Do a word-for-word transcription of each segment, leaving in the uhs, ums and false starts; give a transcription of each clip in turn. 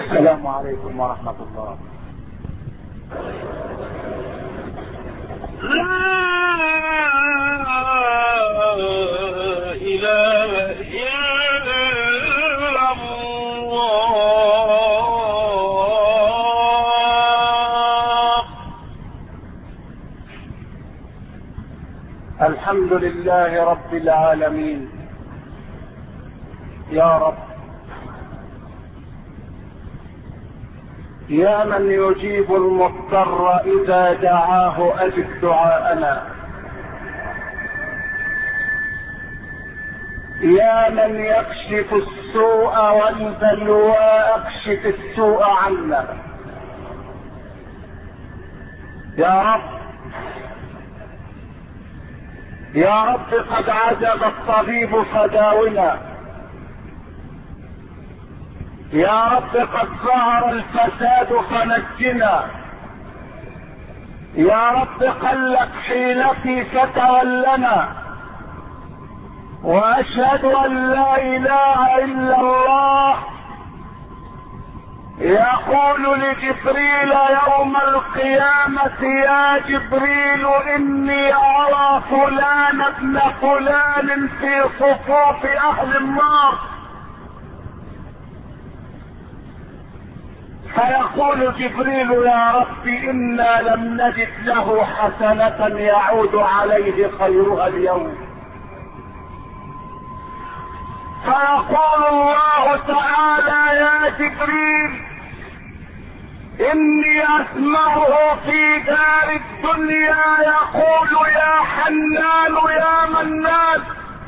السلام عليكم ورحمة الله. لا إله إلا الله. الحمد لله رب العالمين. يا رب، يا من يجيب المضطر إذا دعاه أجب دعاءنا، يا من يكشف السوء والبلوى اكشف السوء عنا. يا رب، يا رب قد عجب الطبيب فداونا، يا رب قد ظهر الفساد فنجنا، يا رب قلت حيلتي فتولنا، واشهد ان لا اله الا الله. يقول لجبريل يوم القيامة: يا جبريل اني ارى فلان ابن فلان في صفوف اهل النار. فيقول جبريل: يا رب انا لم نجد له حسنة يعود عليه خيرها اليوم. فيقول الله تعالى: يا جبريل اني اسمعه في دار الدنيا يقول: يا حنان يا منان.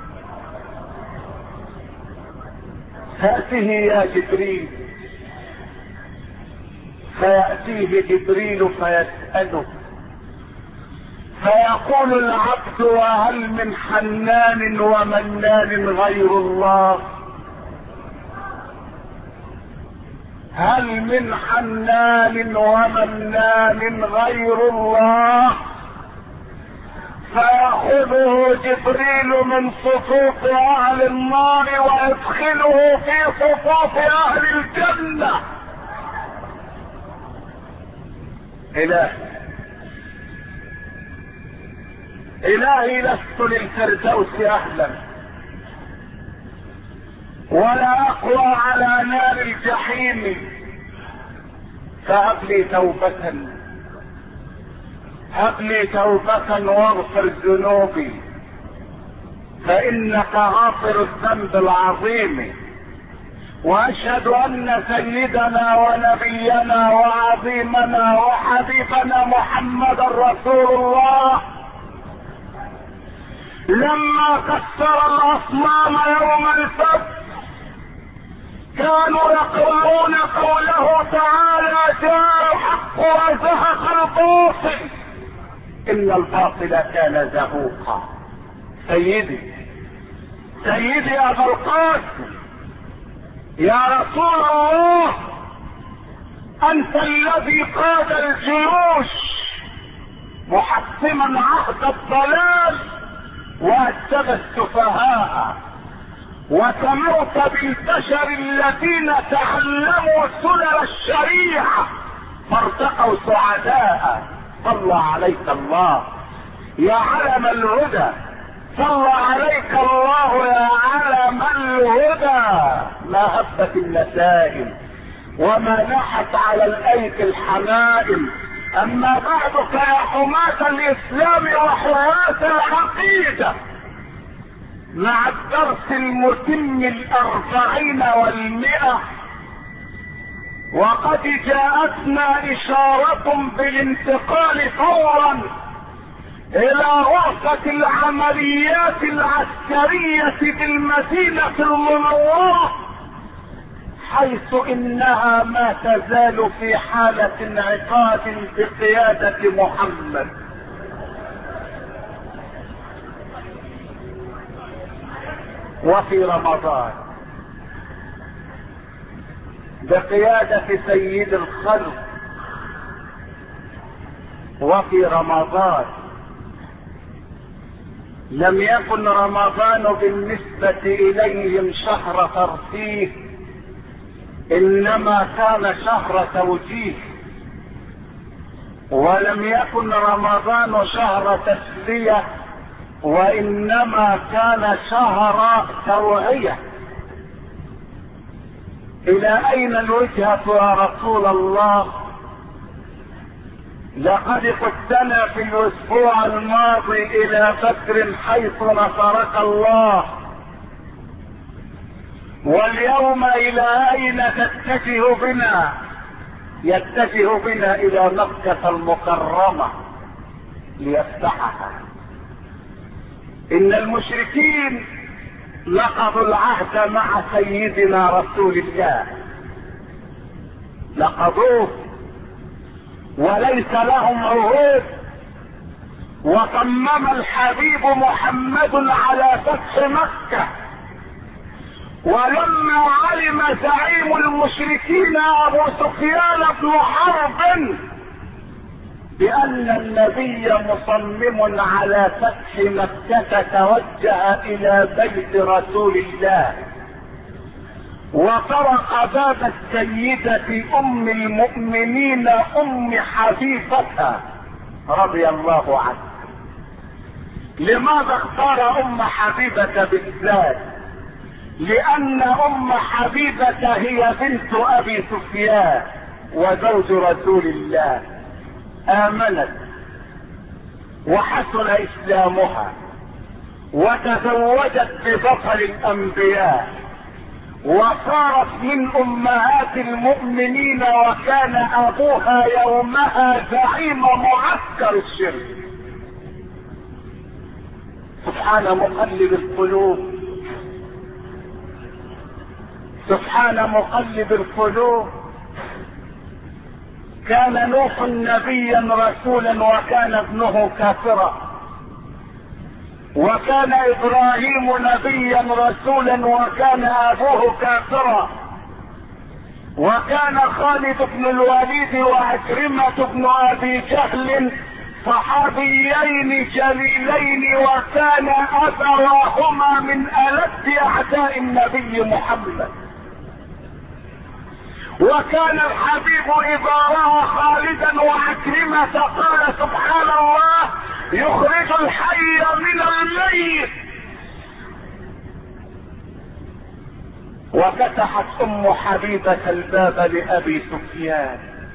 هاته يا جبريل. فيأتيه جبريل فيسأله، فيقول العبد: وهل من حنان ومنان غير الله؟ هل من حنان ومنان غير الله؟ فيأخذه جبريل من صفوف اهل النار ويدخله في صفوف اهل الجنة. إلهي إلهي لست للفردوس أهلا، ولا أقوى على نار الجحيم، فهب لي توبة، هب لي توبة واغفر ذنوبي، فإنك غافر الذنب العظيم. واشهد ان سيدنا ونبينا وعظيمنا وحبيبنا محمدا رسول الله لما كسر الاصنام يوم الفتح كانوا يقولون قوله تعالى: جاء الحق وزهق الباطل ان الباطل كان زهوقا. سيدي سيدي ابا القاسم، يا رسول الله، انت الذي قاد الجيوش محسما عهد الضلال وأدب السفهاء، وسموت بالبشر الذين تعلموا سنن الشريعة فارتقوا سعداء. صلى عليك الله يا علم الهدى، صلى عليك الله يا علم الهدى. ما هبت النسائم وما نحت على الايدي الحمائم. اما بعد فيا حماة الاسلام وحراس العقيدة، مع الدرس المتم الاربعين والمئة، وقد جاءتنا اشارة بالانتقال فورا الى غرفة العمليات العسكرية بالمدينة المنورة، حيث انها ما تزال في حالة انعقاد بقيادة محمد. وفي رمضان بقيادة سيد الخلق. وفي رمضان لم يكن رمضان بالنسبة اليهم شهر ترفيه، انما كان شهر توجيه، ولم يكن رمضان شهر تسلية، وانما كان شهر توعية. الى اين الوجهة يا رسول الله؟ لقد قدنا في الاسبوع الماضي الى بدر حيث نصرك الله، واليوم الى اين تتجه بنا؟ يتجه بنا الى مكة المكرمة ليفتحها. ان المشركين نقضوا العهد مع سيدنا رسول الله، نقضوه وليس لهم عهود، وصمم الحبيب محمد على فتح مكة. ولما علم زعيم المشركين ابو سفيان بن حرب بان النبي مصمم على فتح مكة توجه الى بيت رسول الله، وطرق باب السيدة ام المؤمنين ام حبيبة رضي الله عنها. لماذا اختار ام حبيبة بالذات؟ لان ام حبيبة هي بنت ابي سفيان وزوج رسول الله، امنت وحسن اسلامها وتزوجت ببطل الانبياء، وصارت من امهات المؤمنين، وكان ابوها يومها زعيم معسكر الشرك. سبحان مقلب القلوب، سبحان مقلب القلوب. كان نوح نبيا رسولا وكان ابنه كافرا، وكان ابراهيم نبيا رسولا وكان ابوه كافرا، وكان خالد بن الوليد وعكرمة بن ابي جهل صحابيين جليلين، وكان ابواهما من ألد اعداء النبي محمد. وكان الحبيب اذا راى خالدا وعكرمة قال سبحان الله يخرج الحي من الميت. وفتحت ام حبيبة الباب لابي سفيان،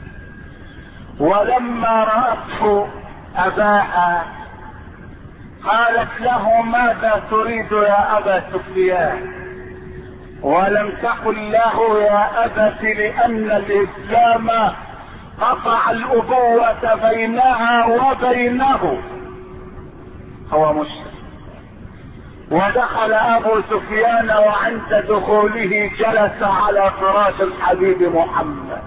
ولما رأته اباها قالت له ماذا تريد يا ابا سفيان؟ ولم تقل له يا ابت لان الاسلام قطع الابوة بينها وبينه، هو مشرك. ودخل ابو سفيان وعند دخوله جلس على فراش الحبيب محمد،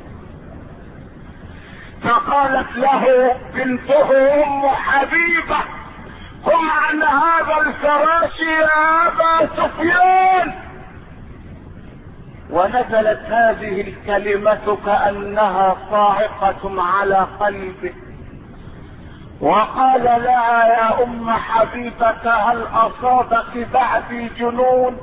فقالت له بنته ام حبيبة قم عن هذا الفراش يا ابا سفيان. ونزلت هذه الكلمة كأنها صاعقة على قلبه، وقال لها يا ام حبيبة هل اصابك بعدي جنون؟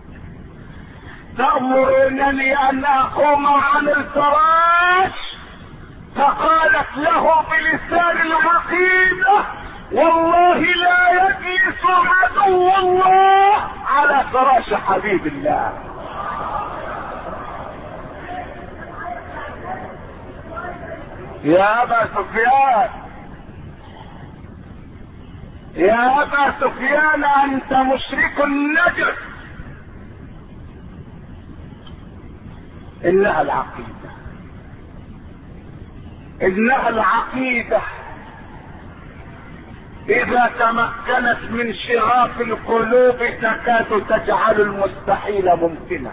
تأمرنني ان اقوم عن الفراش؟ فقالت له بلسان العقيدة والله لا يجلس عدو الله على فراش حبيب الله. يا ابا سفيان، يا ابا سفيان انت مشرك نجس. انها العقيدة، انها العقيدة اذا تمكنت من شغاف القلوب تكاد تجعل المستحيل ممكنا.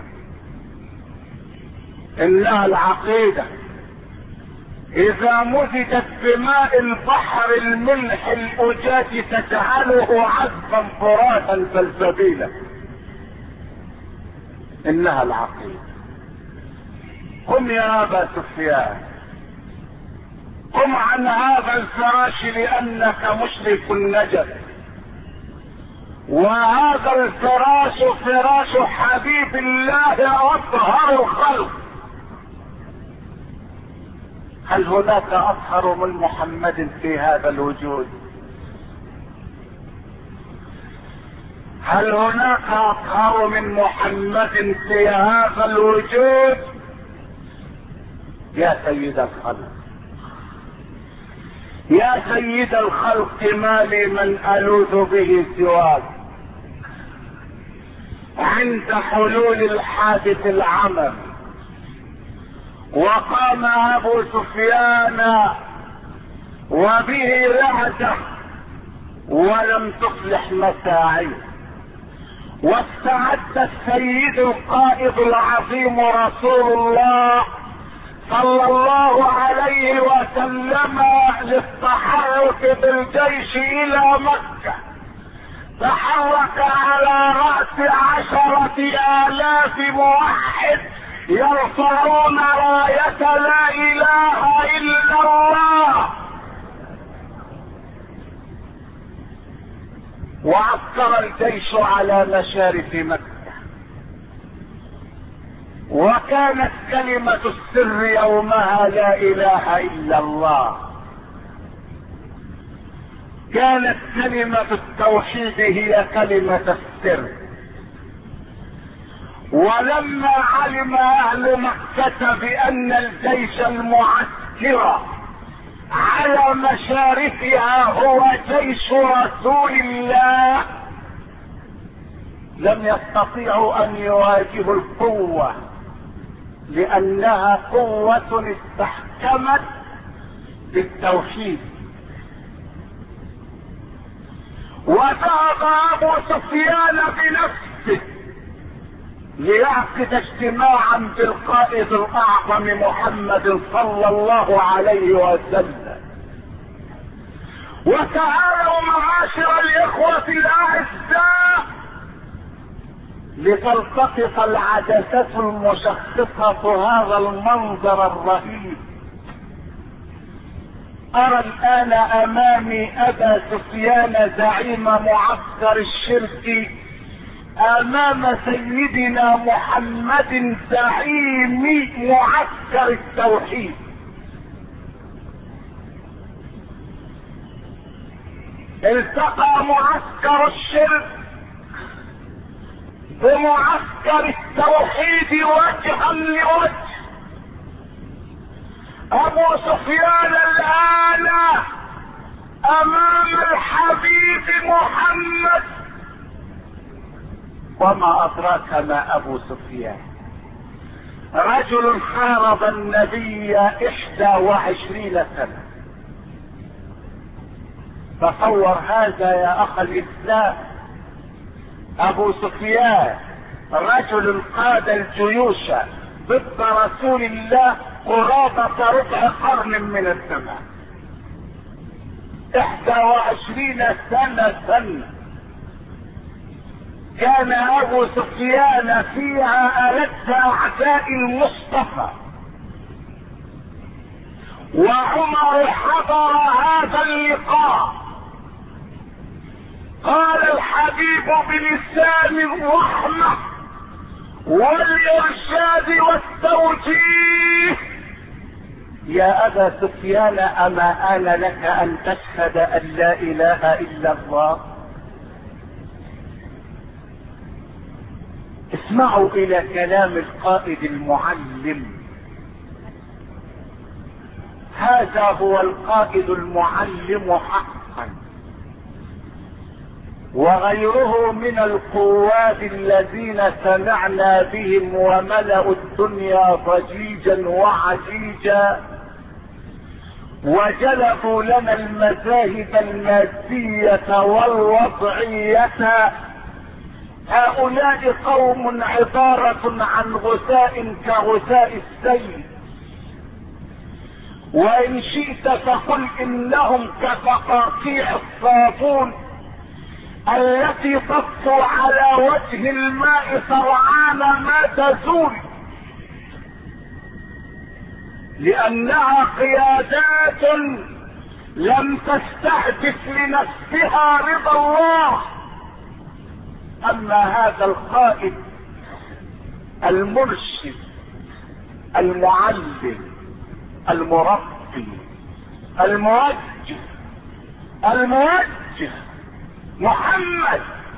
انها العقيدة اذا مزجت بماء البحر الملح الاجاج تجعله عذبا فراتا سلسبيلا. انها العقيدة. قم يا ابا سفيان، قم عن هذا الفراش لانك مشرك نجس، وهذا الفراش فراش حبيب الله اطهر الخلق. هل هناك اطهر من محمد في هذا الوجود؟ هل هناك اطهر من محمد في هذا الوجود؟ يا سيد الخلق، يا سيد الخلق، ما لي من ألوذ به سواك. عند حلول الحادث العمم وقام أبو سفيان وبه رعدة ولم تصلح مساعيه، واستعد السيد القائد العظيم رسول الله صلى الله عليه وسلم للتحرك بالجيش الى مكة. تحرك على رأس عشرة آلاف موحد يرفعون راية لا اله الا الله، وعسكر الجيش على مشارف مكة. وكانت كلمة السر يومها لا اله الا الله، كانت كلمة التوحيد هي كلمة السر. ولما علم اهل مكة بان الجيش المعسكر على مشارفها هو جيش رسول الله، لم يستطيعوا ان يواجهوا القوة، لانها قوة استحكمت بالتوحيد. وذهب ابو سفيان بنفسه ليعقد اجتماعا بالقائد الاعظم محمد صلى الله عليه وسلم. وتعالوا معاشر الاخوة الاعزاء لتلتقط العدسة المشخصة هذا المنظر الرهيب. ارى الان امامي ابا سفيان زعيم معسكر الشرك امام سيدنا محمد زعيم معسكر التوحيد. التقى معسكر الشرك بمعسكر التوحيد وجها لوجه. ابو سفيان الان امام الحبيب محمد. وما ادراك ما ابو سفيان؟ رجل حارب النبي احدى وعشرين سنة. تصور هذا يا اخ الاسلام، ابو سفيان رجل قاد الجيوش ضد رسول الله قرابة ربع قرن من الزمان، احدى وعشرين سنة سنة كان ابو سفيان فيها ألد اعداء المصطفى. وعمر حضر هذا اللقاء، قال الحبيب بلسان الرحمة والارشاد والتوجيه: يا ابا سفيان اما آن لك ان تشهد ان لا اله الا الله؟ اسمعوا الى كلام القائد المعلم. هذا هو القائد المعلم حقا، وغيره من القواد الذين سمعنا بهم وملأوا الدنيا ضجيجا وعجيجا وجلبوا لنا المذاهب المادية والوضعية. هؤلاء قوم عبارة عن غثاء كغثاء السيل، وإن شئت فقل إنهم كفقاقيع الصابون التي تطفو على وجه الماء سرعان ما تزول، لأنها قيادات لم تستهدف لنفسها رضا الله. أما هذا القائد المرشد المعلم المربي المعطي الموجه الموجه محمد،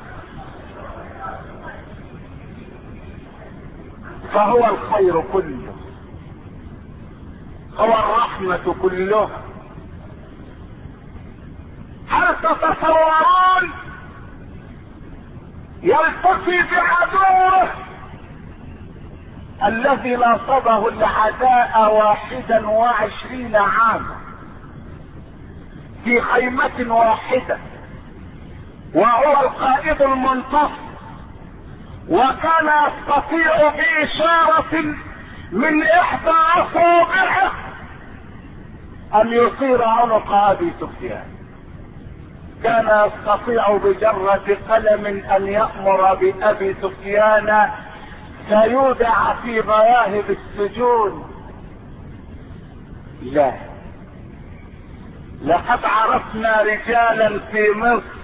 فهو الخير كله، هو الرحمة كلها. هل تتصورون يلتقي بعدوه الذي ناصبه العداء واحدا وعشرين عاما في خيمة واحدة، وهو القائد المنتصر، وكان يستطيع بإشارة من إحدى أصابعه أن يصير عنق أبي سفيان، كان يستطيع بجرة قلم أن يأمر بأبي سفيان فيودع في غياهب السجون. لا، لقد عرفنا رجالا في مصر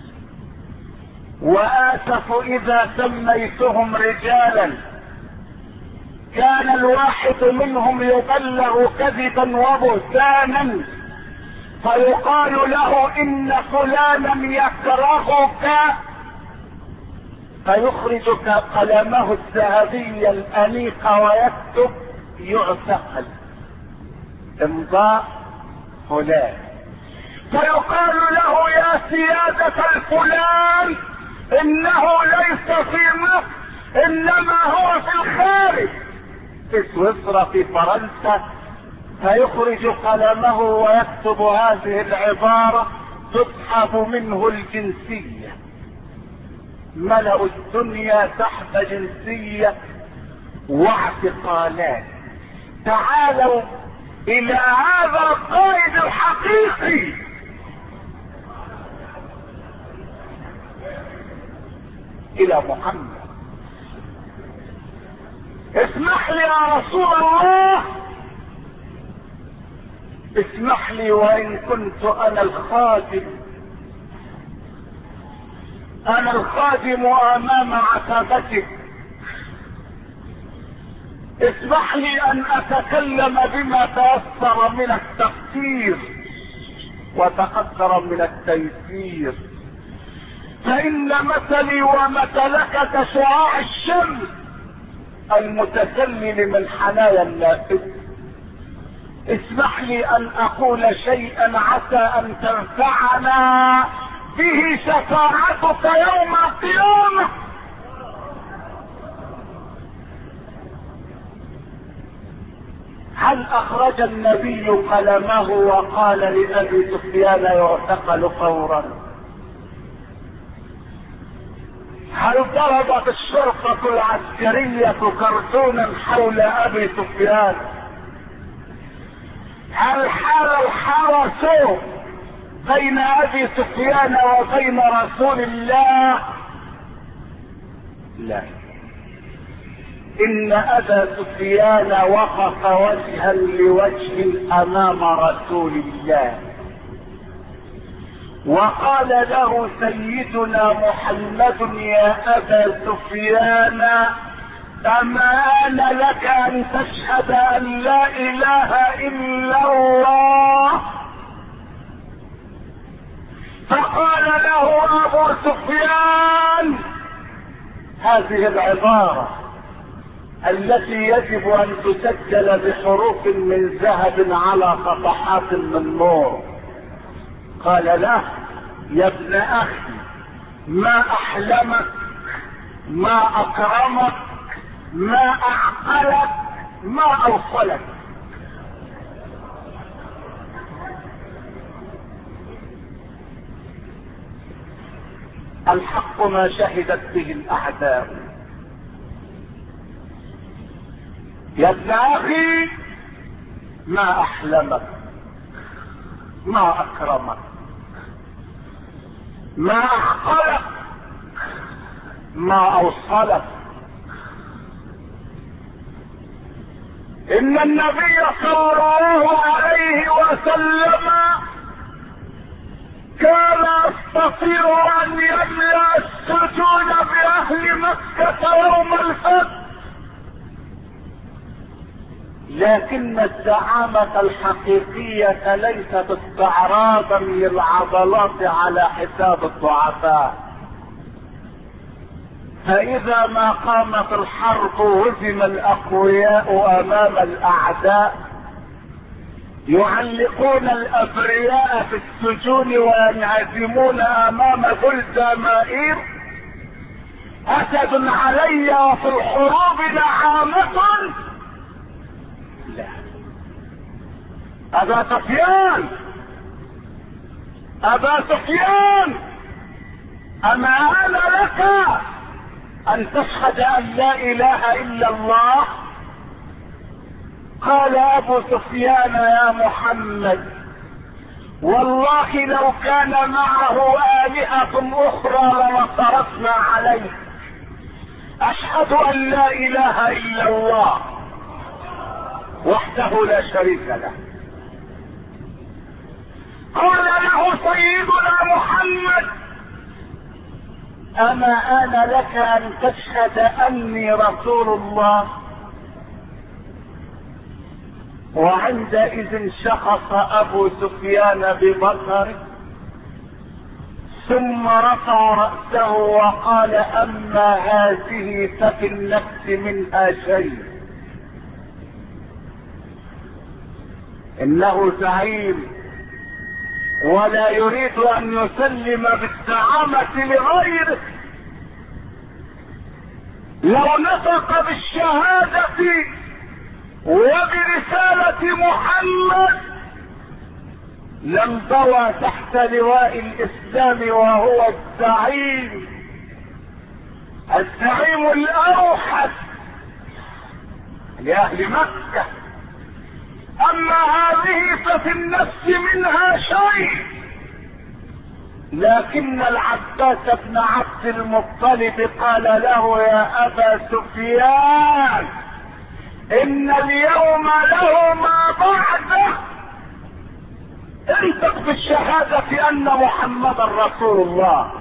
وآسف إذا سميتهم رجالا، كان الواحد منهم يبلغ كذبا وبهتانا فيقال له إن فلانا يكرهك، فيخرج قلمه الذهبي الأنيق ويكتب يعتقل امضاء فلان، فيقال له يا سيادة الفلان انه ليس في مصر انما هو في الخارج، في سويسرا في فرنسا، فيخرج قلمه ويكتب هذه العبارة تسحب منه الجنسية. ملأوا الدنيا تحت جنسية واعتقالات. تعالوا الى هذا القائد الحقيقي، الى محمد. اسمح لي يا رسول الله، اسمح لي وان كنت انا الخادم، انا الخادم امام عتبتك، اسمح لي ان اتكلم بما تيسر من التفسير وتقدر من التيسير، فان مثلي ومثلك كشعاع الشمس المتسلل من حنايا النافذ. اسمح لي ان اقول شيئا عسى ان تنفعنا به شفاعتك يوم القيامة. هل اخرج النبي قلمه وقال لابي سفيان يعتقل فورا؟ هل ضربت الشرطة العسكرية كرتونا حول ابي سفيان؟ هل حال الحرس بين ابي سفيان وبين رسول الله؟ لا، ان ابا سفيان وقف وجها لوجه امام رسول الله وقال له سيدنا محمد يا ابا سفيان اما آن لك ان تشهد ان لا اله الا الله؟ فقال له ابو سفيان هذه العبارة التي يجب ان تسجل بحروف من ذهب على صفحات من نور. قال له يا ابن اخي ما احلمك، ما اكرمك، ما اعقلك، ما اوصلك. الحق ما شهدت به الاعداء. يا ابن اخي ما احلمك، ما اكرمك، ما اعقلك، ما اوصلك. ان النبي صلى الله عليه وسلم كان يستطيع ان يملأ السجون باهل مكة يوم الفتح، لكن الزعامة الحقيقية ليست استعراضا للعضلات على حساب الضعفاء. فإذا ما قامت الحرب وهزم الأقوياء أمام الأعداء يعلقون الأبرياء في السجون وينعزمون أمام جلدامائر. أسد علي وفي الحروب نعامة. لا، أبا سفيان أبا سفيان أما أنا لك أن تشهد أن لا إله إلا الله؟ قال أبو سفيان يا محمد والله لو كان معه آلهة أخرى لنصرتنا عليه. أشهد أن لا إله إلا الله وحده لا شريك له. قال له سيدنا محمد أما آن لك أن تشهد أني رسول الله؟ وعندئذ شخص أبو سفيان ببصره ثم رفع رأسه وقال أما هذه ففي النفس منها شيء. إنه زعيم ولا يريد أن يسلم بالزعامة لغيره. لو نطق بالشهادة وبرسالة محمد لانضوى تحت لواء الإسلام وهو الزعيم الزعيم الأوحد لأهل مكة. أما هذه ففي النفس منها شيء. لكن العباس بن عبد المطلب قال له يا أبا سفيان إن اليوم له ما بعده. انطق بالشهادة أن محمدا رسول الله.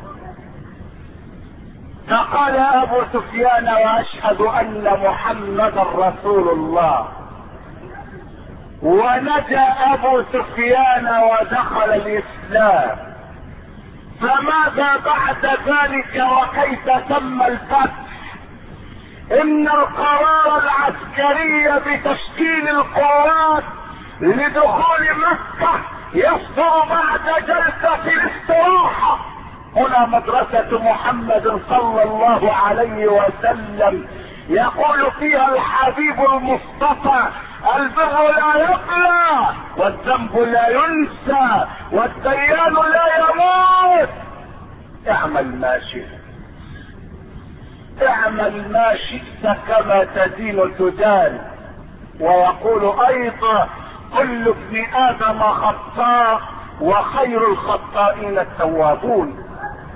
فقال أبو سفيان وأشهد أن محمدا رسول الله. ونجا أبو سفيان ودخل الإسلام. فماذا بعد ذلك وكيف تم الفتح؟ إن القرار العسكري بتشكيل القوات لدخول مكة يصدر بعد جلسة الاستراحة. هنا مدرسة محمد صلى الله عليه وسلم يقول فيها الحبيب المصطفى البر لا يقلى والذنب لا ينسى والديان لا يموت. اعمل ما شئت اعمل ما شئت كما تدين تدان. ويقول ايضا كل ابن ادم خطاء وخير الخطائين التوابون.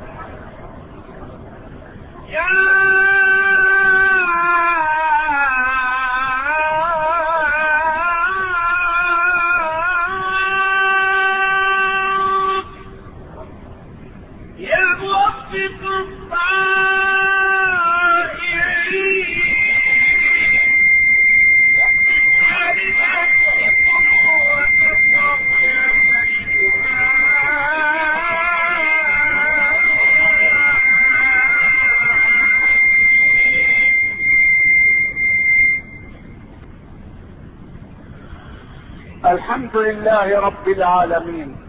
الحمد لله رب العالمين،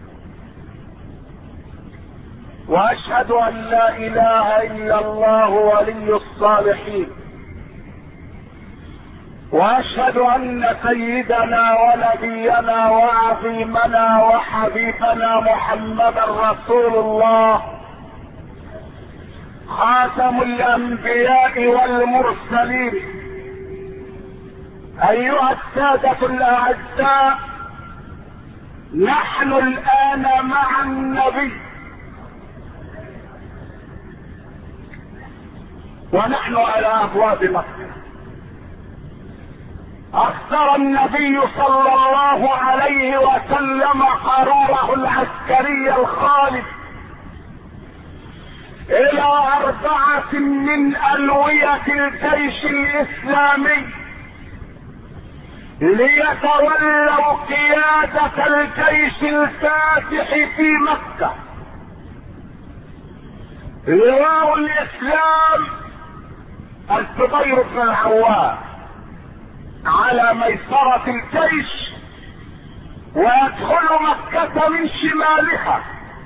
واشهد ان لا اله الا الله ولي الصالحين، واشهد ان سيدنا ونبينا وعظيمنا وحبيبنا محمدا رسول الله خاتم الانبياء والمرسلين. ايها السادة الاعزاء، نحن الان مع النبي ونحن على ابواب مكة. اصدر النبي صلى الله عليه وسلم قراره العسكري الخالد الى اربعة من الوية الجيش الاسلامي ليتولوا قيادة الجيش الفاتح في مكة. لواء الاسلام الزبير بن العوام على ميسرة الجيش، ويدخل مكة من شمالها.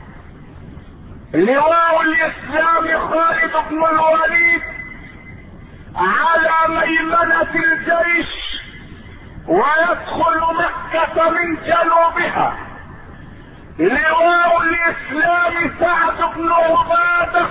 لواء الاسلام خالد بن الوليد على ميمنة الجيش، ويدخل مكة من جنوبها. لواء الاسلام سعد بن عبادة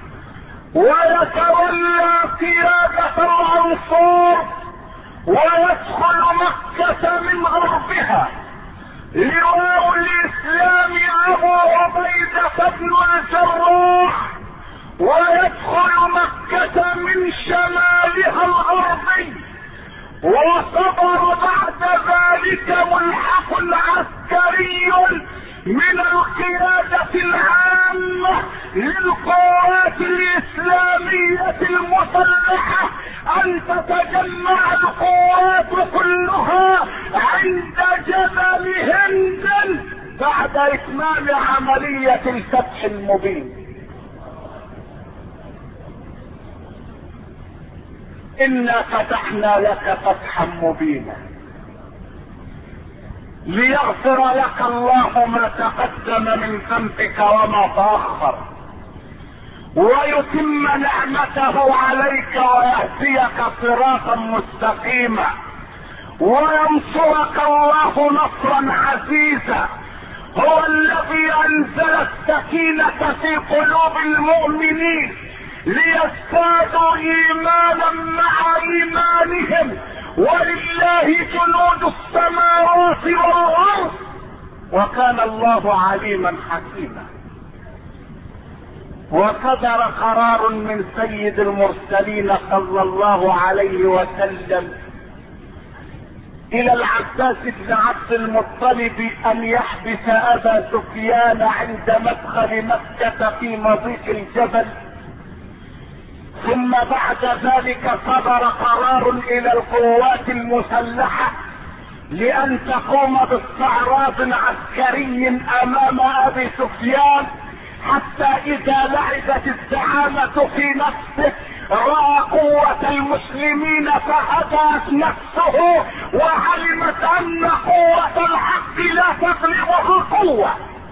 ويتولى قيادة الانصار ويدخل مكة من غربها. لواء الاسلام ابو عبيدة بن الجراح ويدخل مكة من شمالها الغربي. وصدر بعد ذلك ملحق عسكري من القيادة العامة للقوات الإسلامية المسلحة أن تتجمع القوات كلها عند جبل هند بعد إتمام عملية الفتح المبين. إنا فتحنا لك فتحا مبينا ليغفر لك الله ما تقدم من ذنبك وما تأخر، ويتم نعمته عليك ويهديك صراطا مستقيما، وينصرك الله نصرا عزيزا. هو الذي انزل السكينة في قلوب المؤمنين ليزدادوا ايمانا مع ايمانهم، ولله جنود السماوات والارض، وكان الله عليما حكيما. وصدر قرار من سيد المرسلين صلى الله عليه وسلم الى العباس بن عبد المطلب ان يحبس ابا سفيان عند مدخل مكة في مضيق الجبل. ثم بعد ذلك صدر قرار الى القوات المسلحة لان تقوم باستعراض عسكري امام ابي سفيان، حتى اذا لعبت الزعامة في نفسه رأى قوة المسلمين فهدأت نفسه وعلمت ان قوة الحق لا تغلبه القوة.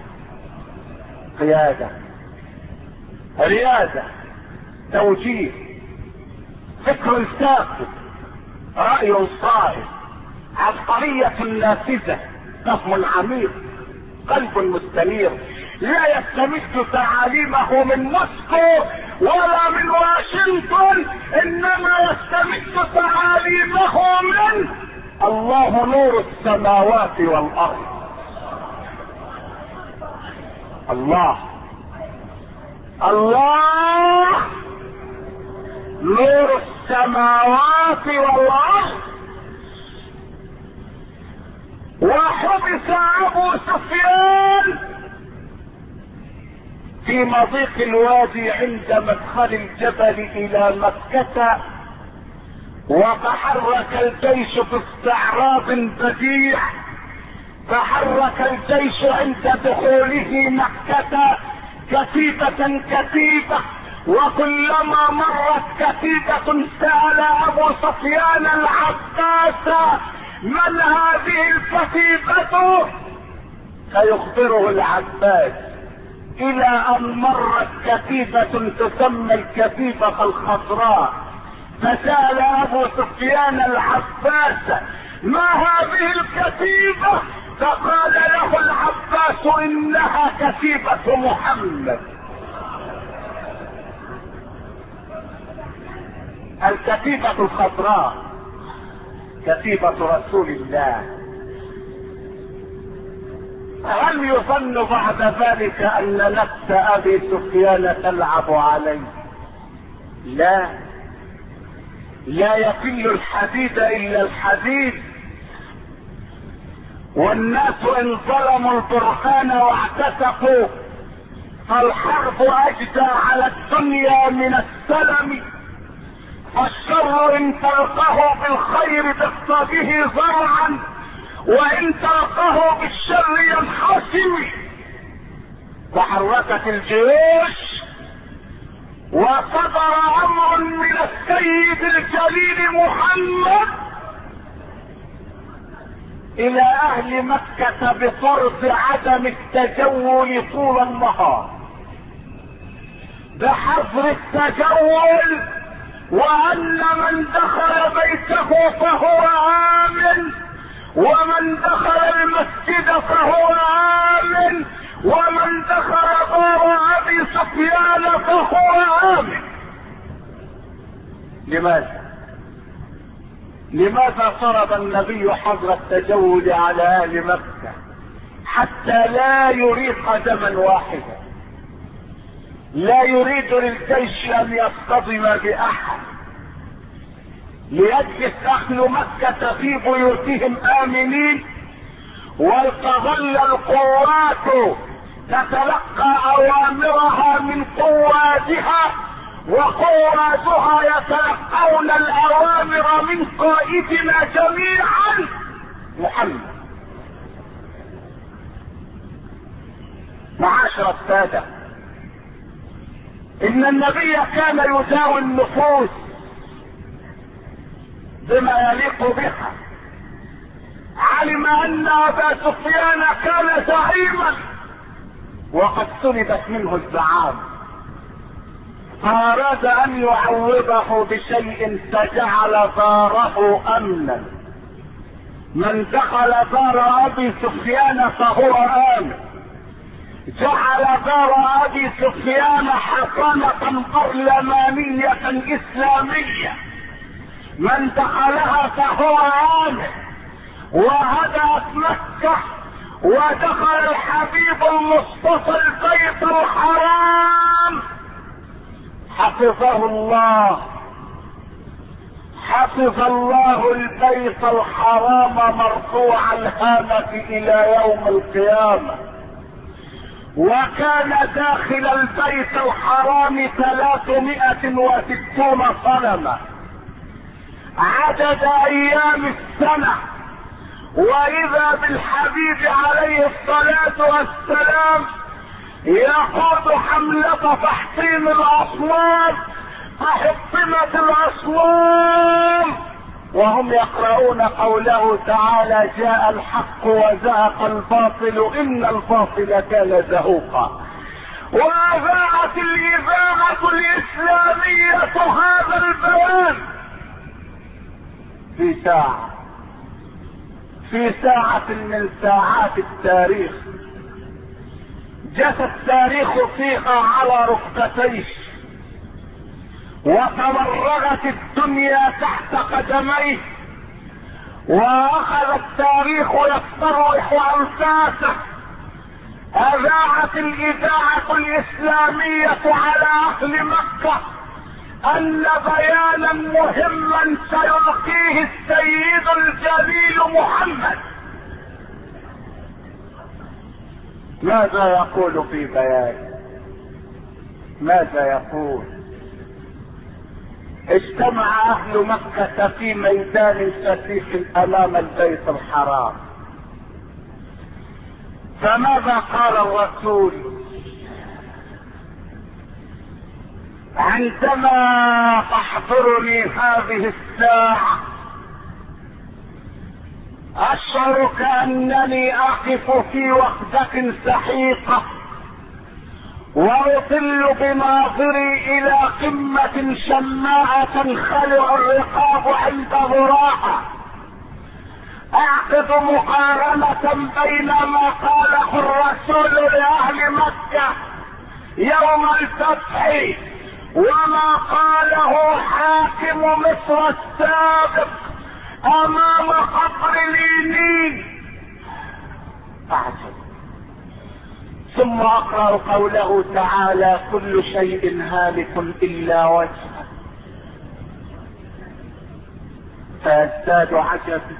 قيادة، ريادة، توجيه، فكر ساخن، رأي صائب، عبقرية نافذة، فهم عميق، قلب مستنير، لا يستمد تعاليمه من موسكو ولا من واشنطن، انما يستمد تعاليمه من الله نور السماوات والارض. الله الله نور السماوات والارض. وحبس ابو سفيان في مضيق الوادي عند مدخل الجبل الى مكة، وتحرك الجيش باستعراض بديع. تحرك الجيش عند دخوله مكة كتيبة كتيبة، وكلما مرت كتيبة سأل ابو سفيان العباس من هذه الكتيبة، فيخبره العباس، الى ان مرت كتيبة تسمى الكتيبة الخضراء، فسأل ابو سفيان العباس ما هذه الكتيبة، فقال له العباس انها كتيبة محمد. الكتيبة الخضراء كتيبة رسول الله. هل يظن بعد ذلك ان نفس ابي سفيان تلعب عليه؟ لا، لا يقل الحديد الا الحديد. والناس ان ظلموا البرهان واعتسفوا فالحرب اجدى على الدنيا من السلم. الشر ان تلقه بالخير تصطبه زرعا، وان تلقه بالشر ينحسم. تحركت الجيوش وصدر امر من السيد الجليل محمد الى اهل مكة بفرض عدم التجول طول النهار، بحظر التجول، وان من دخل بيته فهو امن، ومن دخل المسجد فهو امن، ومن دخل دار ابي سفيان فهو امن. لماذا؟ لماذا فرض النبي حظر التجول على اهل مكة؟ حتى لا يريق دما واحدا، لا يريد للجيش ان يصطدم باحد، ليجلس اهل مكة في بيوتهم امنين، ولتظل القوات تتلقى اوامرها من قوادها، وقوادها يتلقون الاوامر من قائدنا جميعا محمد. معاشر السادة، ان النبي كان يداوي النفوس بما يليق بها. علم ان ابا سفيان كان زعيما وقد سلبت منه الزعامة، فاراد ان يعوضه بشيء فجعل داره امنا. من دخل دار ابي سفيان فهو امن، جعل دار ابي سفيان حصانة برلمانية اسلامية، من دخلها فهو امن. وهدأت مكة ودخل الحبيب المصطفى البيت الحرام، حفظه الله، حفظ الله البيت الحرام مرفوع الهامة الى يوم القيامة. وكان داخل البيت الحرام ثلاثمائة وستون صنما عدد ايام السنة. واذا بالحبيب عليه الصلاة والسلام يقود حملة تحطيم الاصنام، فحطمت الاصنام وهم يقرؤون قوله تعالى: جاء الحق وزهق الباطل ان الباطل كان زهوقا. واذاعت الاذاعة الاسلامية هذا البيان في ساعة، في ساعة من ساعات التاريخ جثى التاريخ فيها على ركبتيه، وتمرغت الدنيا تحت قدميه، واخذ التاريخ يستروح انفاسه. اذاعت الاذاعة الاسلامية على اهل مكة ان بيانا مهما سيلقيه السيد الجليل محمد. ماذا يقول في بيان؟ ماذا يقول؟ اجتمع اهل مكة في ميدان فتيح امام البيت الحرام، فماذا قال الرسول عندما تحضرني هذه الساعة؟ اشعر كأنني اقف في وحدة سحيقة، واطل بناظري الى قمة شماء تنخلع الرقاب عند ذراعها. اعقد مقارنة بين ما قاله الرسول لاهل مكة يوم الفتح وما قاله حاكم مصر السابق امام قبر لينين. اعجب. ثم اقرأ قوله تعالى: كل شيء هالك الا وجهه. فيزداد عجبي،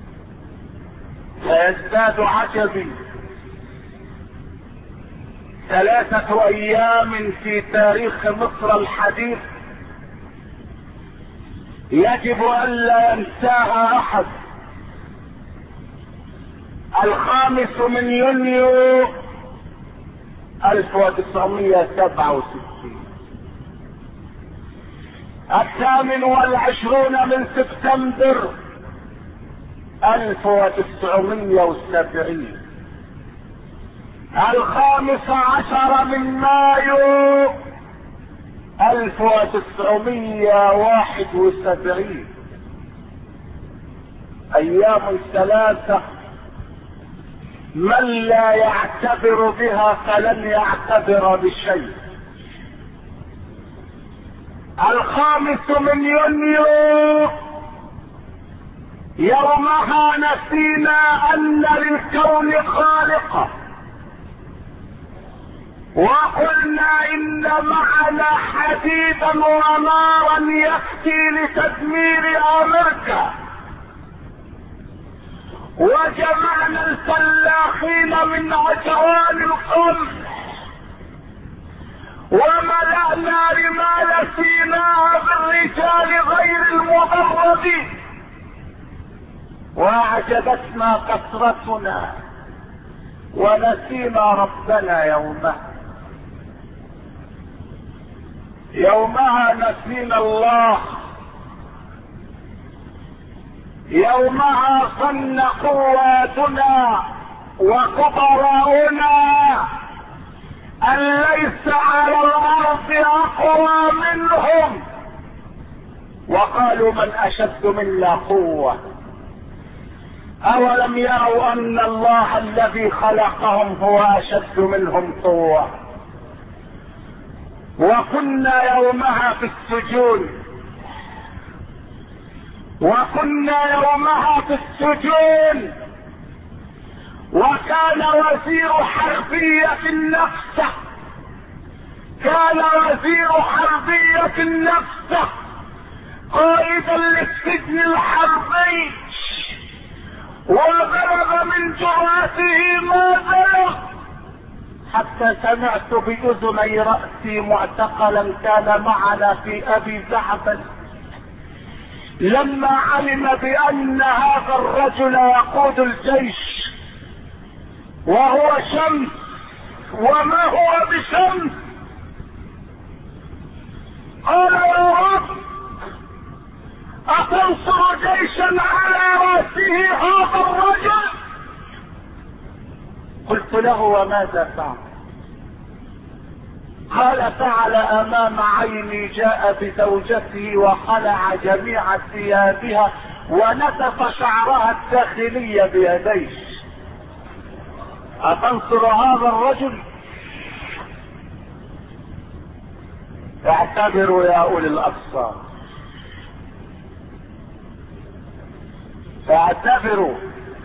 فيزداد عجبي ثلاثة ايام في تاريخ مصر الحديث يجب الا ينساها احد. الخامس من يونيو الف وتسعمائة وسبعة وستين، الثامن والعشرون من سبتمبر الف وتسعمائة وسبعين، الخامس عشر من مايو الف وتسعمائة وواحد وسبعين. ايام ثلاثة من لا يعتبر بها فلن يعتبر بشيء. الخامس من يونيو يومها نسينا ان للكون خالقه، وقلنا ان معنا حديدا ونارا يكفي لتدمير امريكا، وجمعنا الفلاحين من عجوان القمح وملأنا رمال سيناء بالرجال غير المضربين، واعجبتنا كثرتنا ونسينا ربنا يومها. يومها نسينا الله، يومها ظن قواتنا وكبراؤنا ان ليس على الارض اقوى منهم، وقالوا من اشد منا قوة. اولم يروا ان الله الذي خلقهم هو اشد منهم قوة. وكنا يومها في السجون، وكنا يومها في السجون، وكان وزير حربية النفس كان وزير حربية النفس قائدا للسجن الحربي، وبلغ من جراته ما بلغ، حتى سمعت بأذني رأسي معتقلا كان معنا في أبي زعبل لما علم بأن هذا الرجل يقود الجيش وهو شمس وما هو بشمس، قال يا رب أتنصر جيشا على رأسه هذا الرجل؟ قلت له وماذا فعل؟ قال فعل امام عيني، جاء بزوجته وخلع جميع ثيابها ونتف شعرها الداخلي بيديه. أتنصر هذا الرجل؟ اعتبروا يا اولي الابصار، اعتبروا.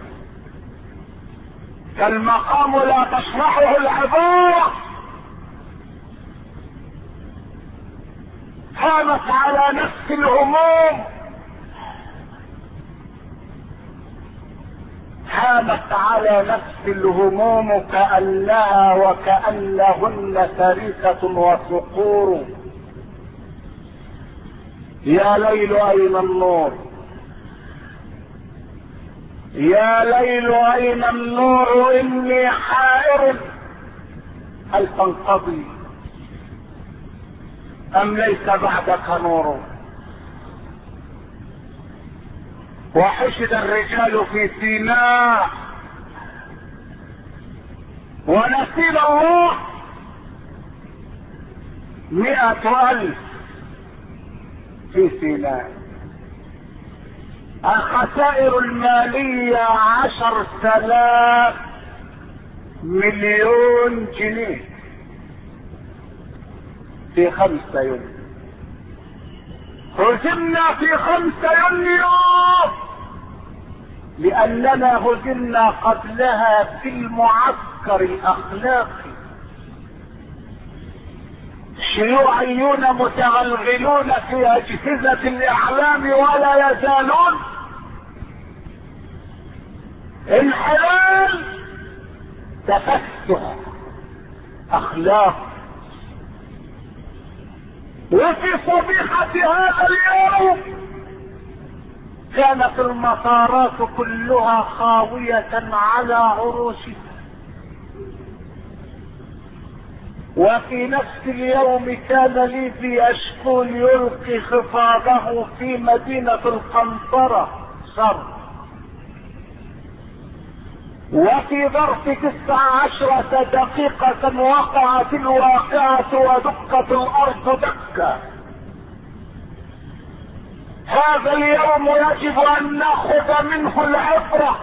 فالمقام لا تشرحه العبارة. هانت على نفس الهموم، هانت على نفس الهموم كأنها وكأنهن فريسة وصقور. يا ليل أين النور؟ يا ليل أين النور؟ إني حائر، هل تنقضي أم ليس بعدك نور؟ وحشد الرجال في سيناء ونسيل الله مئة ألف في سيناء. الخسائر المالية عشر تلاف مليون جنيه في خمسة يوم. هزمنا في خمسة يونيو لأننا هزمنا قبلها في المعسكر الأخلاقي. شيوعيون متغلغلون في أجهزة الإعلام ولا يزالون. انحلال، تفتح، اخلاق. وفي صبيحة هذا اليوم كانت المطارات كلها خاوية على عروشها. وفي نفس اليوم كان ليبي اشكول يلقي خفاضه في مدينة القنطرة شر. وفي ظرف تسع عشرة دقيقة وقعت الواقعة ودقت الارض دكة. هذا اليوم يجب ان ناخذ منه العبرة.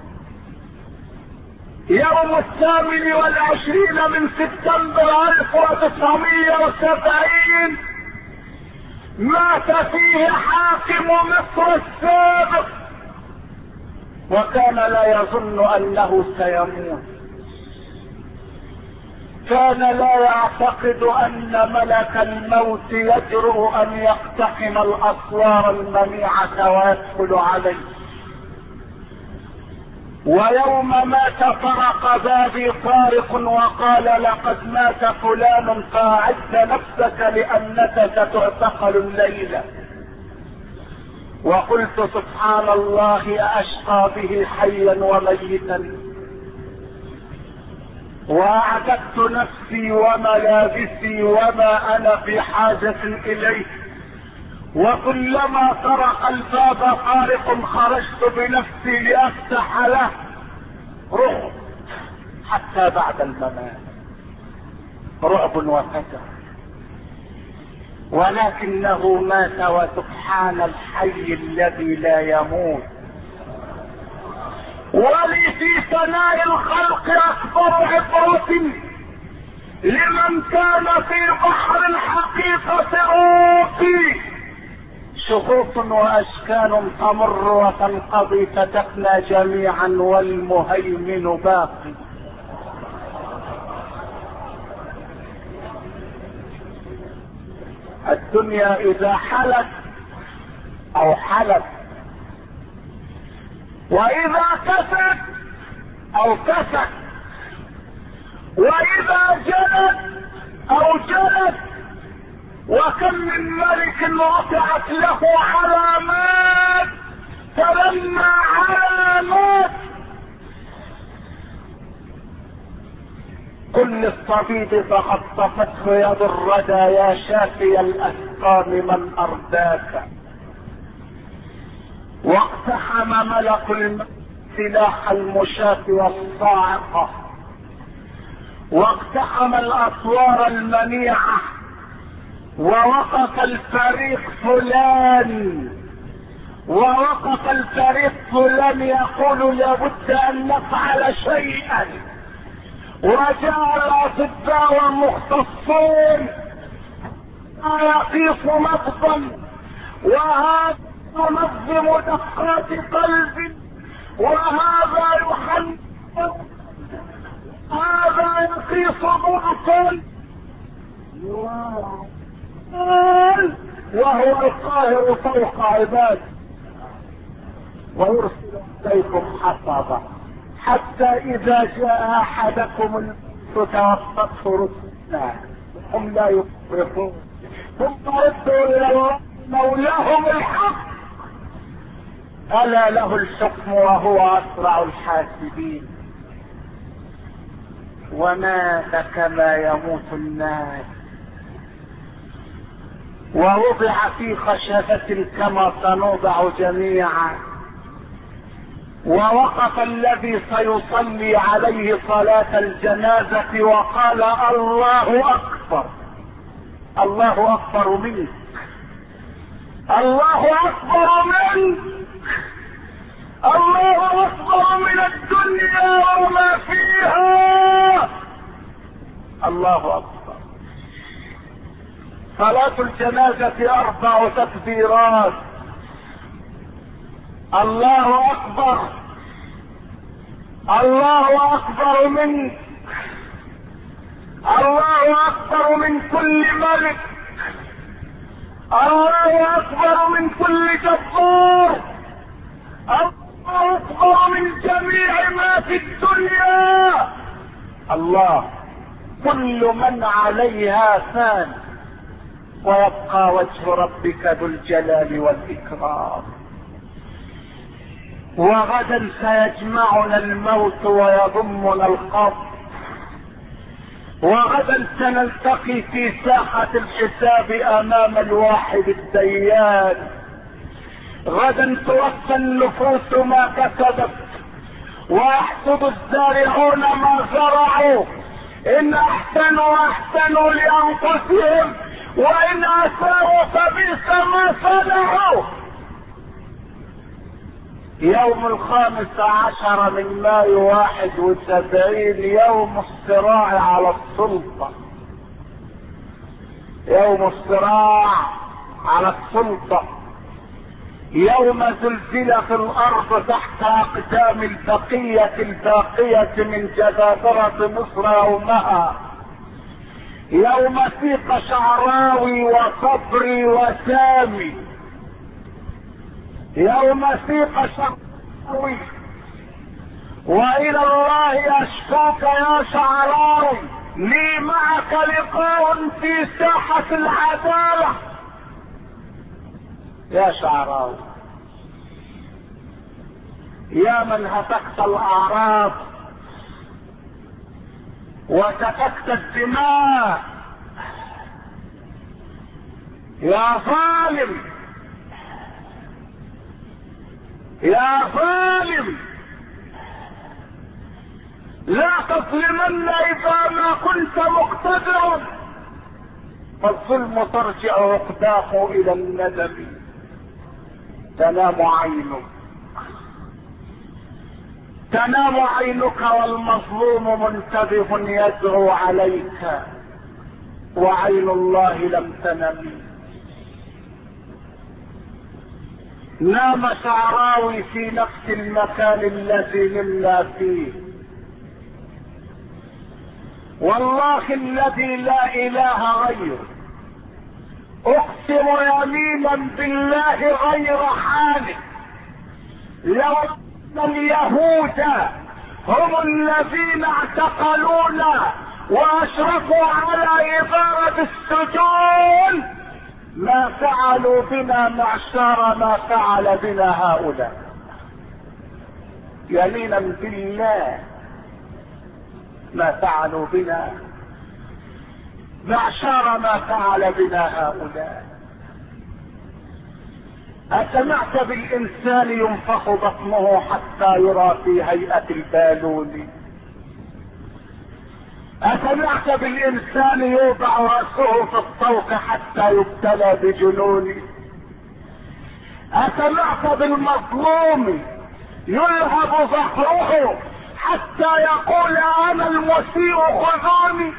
يوم الثامن والعشرين من سبتمبر الف وتسعمائة وسبعين مات فيه حاكم مصر السابق، وكان لا يظن انه سيموت. كان لا يعتقد ان ملك الموت يجرؤ ان يقتحم الاسوار المنيعة ويدخل عليه. ويوم مات طرق بابي طارق وقال لقد مات فلان فاعد نفسك لانك ستعتقل الليلة. وقلت سبحان الله أشقى به حيا وميتا. واعددت نفسي وملابسي وما انا في حاجة اليه، وكلما طرق الباب طارق خرجت بنفسي لافتح له، رعب حتى بعد الممات، رعب وفتر. ولكنه مات وسبحان الحي الذي لا يموت. ولي في ثناء الخلق اكبر عبرة لمن كان في بحر الحقيقة اوفي. شخوص واشكال تمر وتنقضي فتفنى جميعا والمهيمن باقي. الدنيا اذا حلت او حلت، واذا كست او كست، واذا جلت او جلت. وكم من ملك وقعت له علامات فلما علامات كل الصبيب فخطفته يد الردى يا شافي الاسقام من ارداك. واقتحم ملك الموت سلاح المشاة والصاعقة، واقتحم الاسوار المنيعة، ووقف الفريق فلان ووقف الفريق فلان يقول لابد ان نفعل شيئا. وجاء الاطباء والمختصون يقيس نبضا، وهذا ينظم دقات قلب، وهذا يحنك، هذا يقيس ضغطا، وهو القاهر فوق عباده ويرسل اليكم حفظا حتى اذا جاء احدكم توفته رسلنا هم لا يفرقون ثم ردوا الى الله مولاهم الحق الا له الحكم وهو اسرع الحاسبين. ومات كما يموت الناس، ووضع في خشبة كما سنوضع جميعا. ووقف الذي سيصلي عليه صلاة الجنازة وقال الله اكبر، الله اكبر منك، الله اكبر منك، الله اكبر من الدنيا وما فيها، الله اكبر. صلاة الجنازة اربع تكبيرات، الله اكبر، الله اكبر منك، الله اكبر من كل ملك، الله اكبر من كل جبار، الله اكبر من جميع ما في الدنيا. الله كل من عليها فان ويبقى وجه ربك ذو الجلال والإكرام. وغدا سيجمعنا الموت ويضمنا القبر، وغدا سنلتقي في ساحة الحساب امام الواحد الديان. غدا توفى النفوس ما كسبت ويحصد الزارعون ما زرعوا، ان احسنوا احسنوا لانفسهم وان اساءوا فبئس ما صنعوا. يوم الخامس عشر من مايو واحد وسبعين يوم الصراع على السلطة، يوم الصراع على السلطة، يوم زلزلت الارض تحت اقدام البقية الباقية من جبابرة مصر يومها، يوم سيق شعراوي وصبري وسامي، يوم سيق شعراوي والى الله اشكوك يا شعراوي، لي معك لقاء في ساحة العدالة يا شعراوي، يا من هتكت الاعراض وسفكت الدماء، يا ظالم يا ظالم، لا تظلمن اذا ما كنت مقتدرا، فالظلم ترجع عقباه الى الندم. تنام عينك تنام عينك والمظلوم منتبه يدعو عليك، وعين الله لم تنم. نام شعراوي في نفس المكان الذي نمنا فيه، والله الذي لا اله غيره اقسم يمينا بالله غير حالف، لو ان اليهود هم الذين اعتقلونا واشرفوا على ادارة السجون ما فعلوا بنا معشار ما فعل بنا هؤلاء. يمينا بالله ما فعلوا بنا معشار ما فعل بنا هؤلاء. أسمعت بالإنسان ينفخ بطنه حتى يرى في هيئة البالون؟ أسمعت بالإنسان يوضع رأسه في الطوق حتى يبتلى بجنون؟ أسمعت بالمظلوم يلهب ظهره حتى يقول أنا المسيء خذوني؟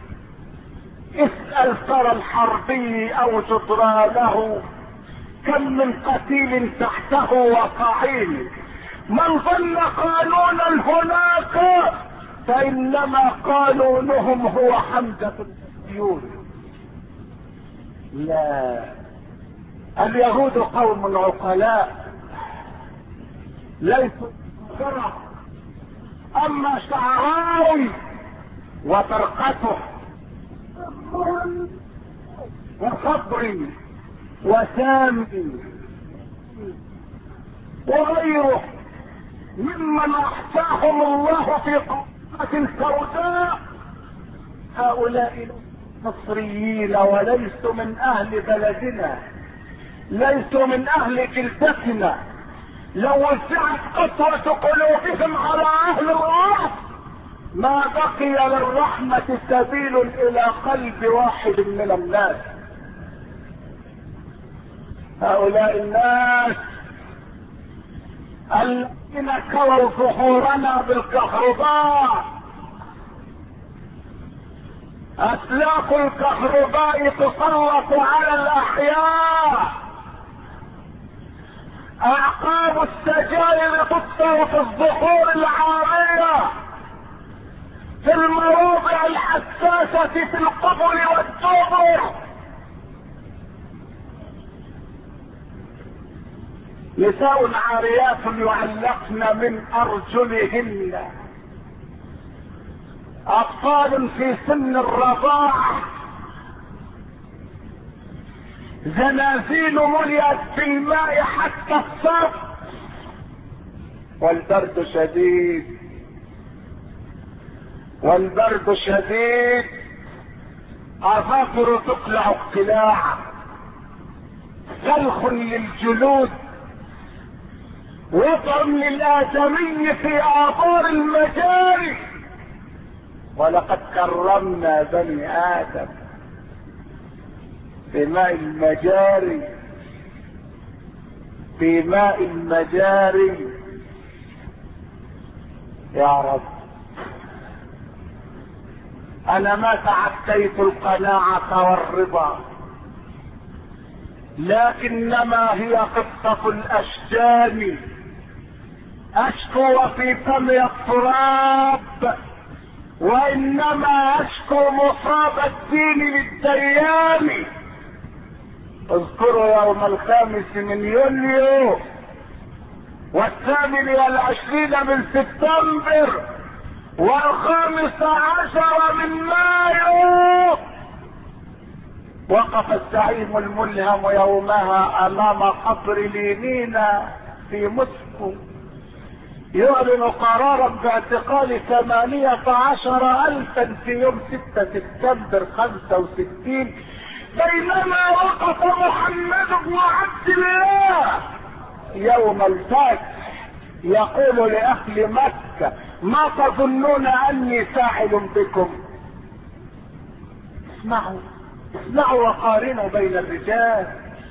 اسأل ترى الحربي أو جدرانه كم من قتيل تحته وقعيل، من ظن قانونا هناك فإنما قانونهم هو حمزة الديون. لا، اليهود قوم عقلاء ليسوا فرق. أما شعراوي وفرقته وصبري وسامي وغيره ممن احصاهم الله في قوة سوداء، هؤلاء مصريين وليسوا من اهل بلدنا، ليسوا من اهل جلدتنا. لو وسعت قسوة قلوبهم على اهل الارض ما بقي للرحمة سبيل الى قلب واحد من الناس. هؤلاء الناس الذين كووا ظهورنا بالكهرباء، اسلاك الكهرباء تسلط على الاحياء، اعقاب السجائر تطفئ في الظهور العارية، في المواضع الحساسة في القبل والدبر. نساء عاريات يعلقن من ارجلهن اطفال في سن الرضاعة، زنازين مليت بالماء حتى الصف، والبرد شديد والبرد شديد، اظافر تقلع اقتلاع، سلخ للجلود، وضع للآدمي في آثار المجاري. ولقد كرمنا بني آدم في ماء المجاري، في ماء المجاري. يا رب، انا ما تعديت القناعة والرضا، لكنما هي قصة الاشجان، اشكو وفي فمي التراب، وانما اشكو مصاب الدين للديان. اذكروا يوم الخامس من يوليو والثامن والعشرين من سبتمبر والخامس عشر من مايو، وقف الزعيم الملهم يومها امام قصر لينينا في موسكو يعلن قرارا باعتقال ثمانية عشر الفا في يوم ستة سبتمبر خمسة وستين، بينما وقف محمد بن عبد الله يوم الفتح يقول لاهل مكة: ما تظنون اني فاعل بكم؟ اسمعوا اسمعوا وقارنوا بين الرجال،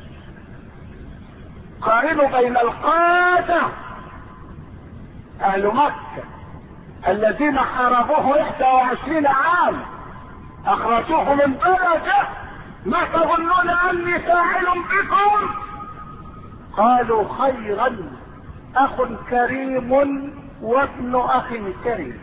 قارنوا بين القادة اهل مكة الذين حاربوه واحد وعشرين عام، اخرجوه من بلده. ما تظنون اني فاعل بكم؟ قالوا: خيرا، اخ كريم وابن اخ كريم.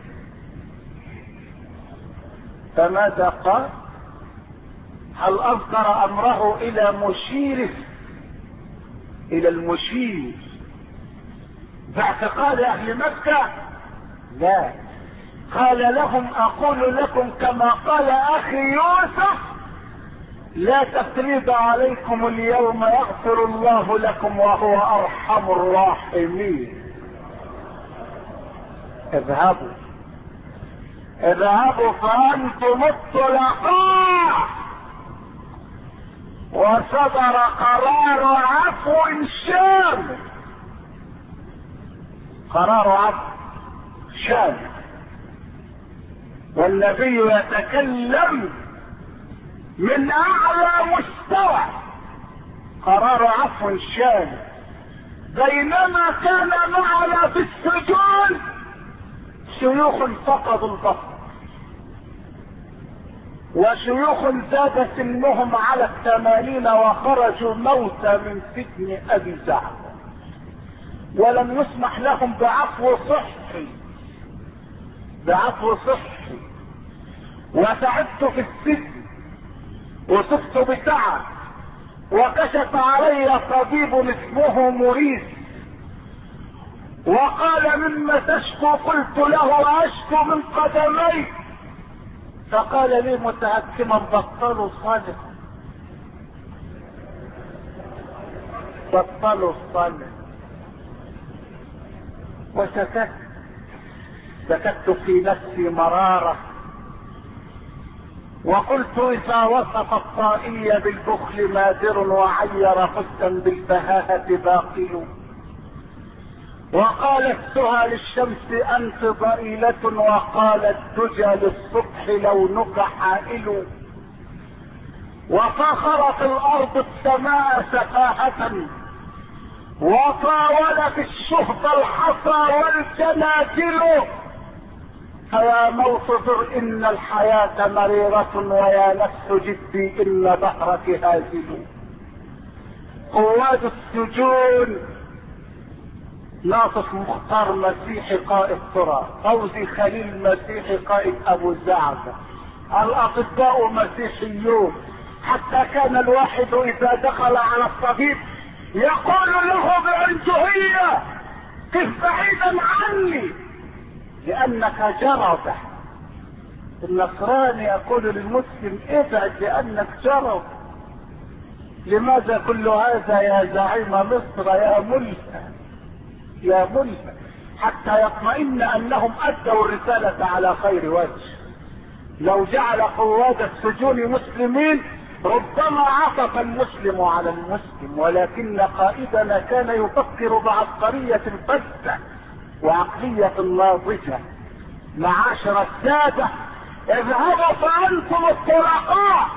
فماذا قال؟ هل اصدر امره الى مشيره، الى المشير باعتقاد اهل مكة؟ لا، قال لهم: اقول لكم كما قال اخي يوسف: لا تثريب عليكم اليوم، يغفر الله لكم وهو ارحم الراحمين. اذهبوا اذهبوا فانتم الطلقاء. وصدر قرار عفو شامل، قرار عفو شامل، والنبي يتكلم من اعلى مستوى، قرار عفو شامل. بينما كان معنا في السجون شيوخ فقدوا البصر، وشيوخ زاد سنهم على الثمانين وخرجوا موتى من سجن ابي جعفر، ولم يسمح لهم بعفو صحي بعفو صحي. وتعبت في السجن وصفت بتعب، وكشف علي طبيب اسمه موريس وقال: مما تشكو؟ قلت له: اشكو من قدمي. فقال لي متهكما: بطلوا الصلاة، بطلوا الصلاة. وسكت سكت في نفسي مرارة، وقلت: اذا وصف الطائي بالبخل مادر، وعير فسا بالبهاءة باقل. وقال السهى للشمس: انت ضئيلة، وقال الدجى للصبح: لونك حائل. وفاخرت الارض السماء سفاهة، وطاولت الشهب الحصى والجنادل. فيا موت ذر ان الحياة مريرة، ويا نفس جدي ان بحرك هازل. قواد السجون: ناصف مختار مسيحي قائد ترى، فوزي خليل مسيحي قائد ابو زعفة، الاطباء مسيحيون، حتى كان الواحد اذا دخل على الطبيب يقول له بعنجهية: كف بعيدا عني لانك جرده. النصراني يقول للمسلم ابعد لانك جرب. لماذا كل هذا يا زعيم مصر يا ملك يا ملك؟ حتى يطمئن انهم ادوا الرسالة على خير وجه. لو جعل قواد السجون مسلمين ربما عطف المسلم على المسلم، ولكن قائدنا كان يفكر بعبقرية فتة وعقلية ناضجة. معاشر السادة، اذهبوا فانتم الطلقاء،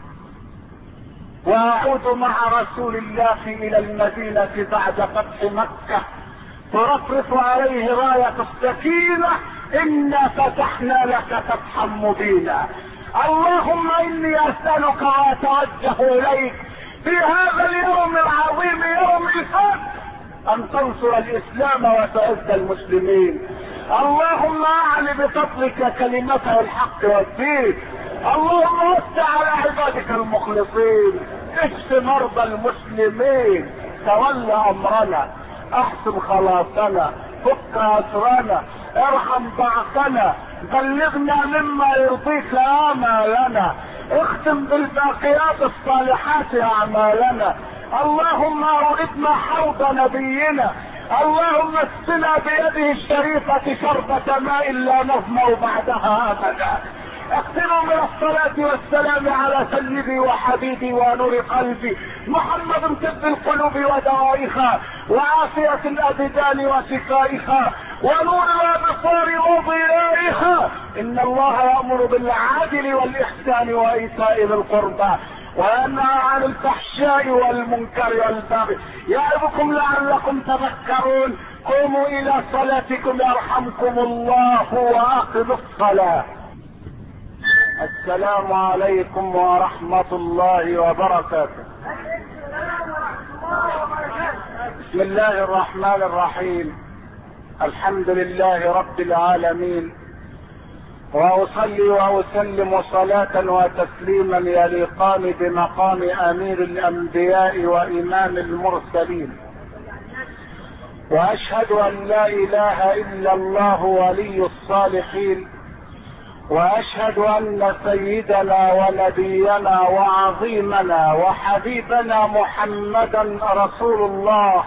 واعود مع رسول الله الى المدينة بعد فتح مكة ترفرف عليه راية السكينة: انا فتحنا لك فتحا مبينا. اللهم اني اسألك واتوجه اليك في هذا اليوم العظيم يوم الفتح ان تنصر الاسلام وتعز المسلمين. اللهم اعل بفضلك كلمته الحق والدين. اللهم وسع على عبادك المخلصين. اشف مرضى المسلمين. تولى امرنا، احسن خلاصنا، فك اسرنا، ارحم ضعفنا، بلغنا مما يرضيك امالنا، اختم بالباقيات الصالحات اعمالنا. اللهم اوردنا حوض نبينا. اللهم اسقنا بيده الشريفة شربة ماء لا نظمأ بعدها ابدا. اختموا من الصلاة والسلام على سيدي وحبيبي ونور قلبي محمد طب القلوب ودوائها وعافية الابدان وشفائها ونور الابصار وضيائها. ان الله يأمر بالعدل والاحسان وايتاء ذي القربى وينهى عن الفحشاء والمنكر والبغي يعظكم لعلكم تذكرون. قوموا الى صلاتكم يرحمكم الله واقموا الصلاة. السلام عليكم ورحمة الله وبركاته. بسم الله الرحمن الرحيم. الحمد لله رب العالمين، واصلي واسلم صلاة وتسليما يليقان بمقام امير الانبياء وامام المرسلين، واشهد ان لا اله الا الله ولي الصالحين، واشهد ان سيدنا ونبينا وعظيمنا وحبيبنا محمدا رسول الله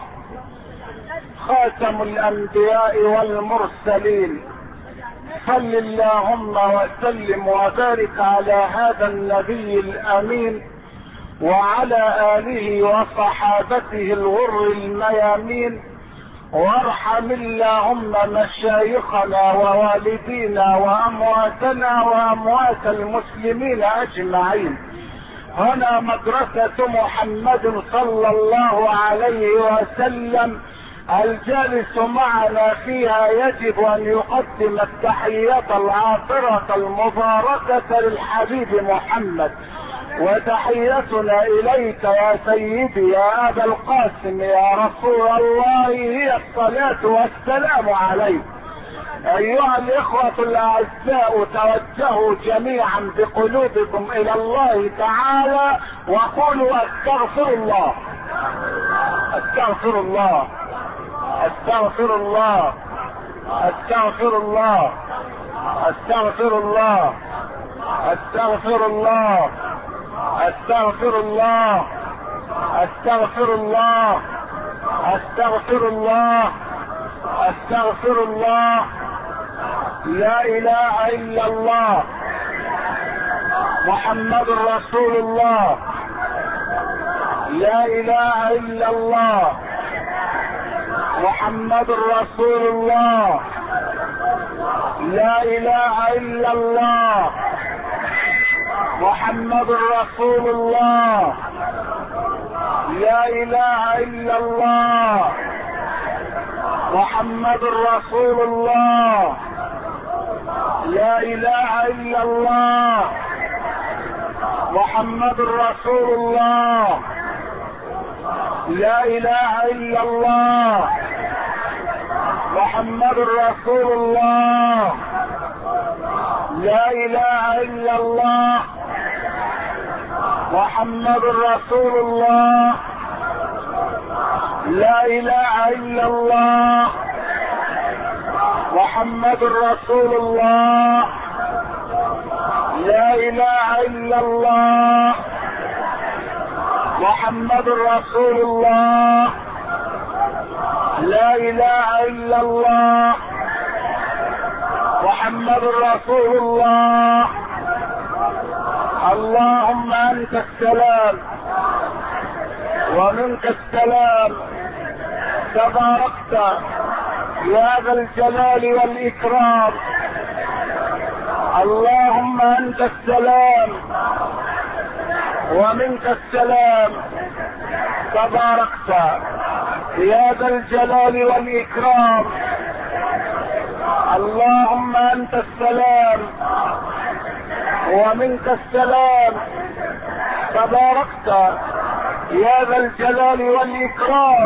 خاتم الانبياء والمرسلين. صل اللهم وسلم وبارك على هذا النبي الامين وعلى اله وصحابته الغر الميامين، وارحم اللهم مشايخنا ووالدينا وامواتنا واموات المسلمين اجمعين. هنا مدرسة محمد صلى الله عليه وسلم، الجالس معنا فيها يجب ان يقدم التحيات العاطرة المباركة للحبيب محمد، وتحيتنا اليك يا سيدي يا ابا القاسم يا رسول الله هي الصلاة والسلام عليك. ايها الاخوة الاعزاء، توجهوا جميعا بقلوبكم الى الله تعالى وقولوا استغفر الله استغفر الله استغفر الله استغفر الله استغفر الله استغفر الله استغفر الله استغفر الله استغفر الله استغفر الله. لا اله الا الله محمد رسول الله. لا اله الا الله محمد رسول الله. لا اله الا الله محمد رسول الله. لا اله الا الله محمد رسول الله. لا اله الا الله محمد رسول الله. لا اله الا الله محمد رسول الله. لا اله الا الله محمد رسول الله. لا اله الا الله محمد رسول الله. لا اله الا الله محمد رسول الله. لا اله الا الله محمد رسول الله. اللهم انت السلام ومنك السلام، تباركت يا ذا الجلال والاكرام. اللهم انت السلام ومنك السلام، تباركت يا ذا الجلال والاكرام. اللهم انت السلام ومنك السلام، تباركت يا ذا الجلال والاكرام.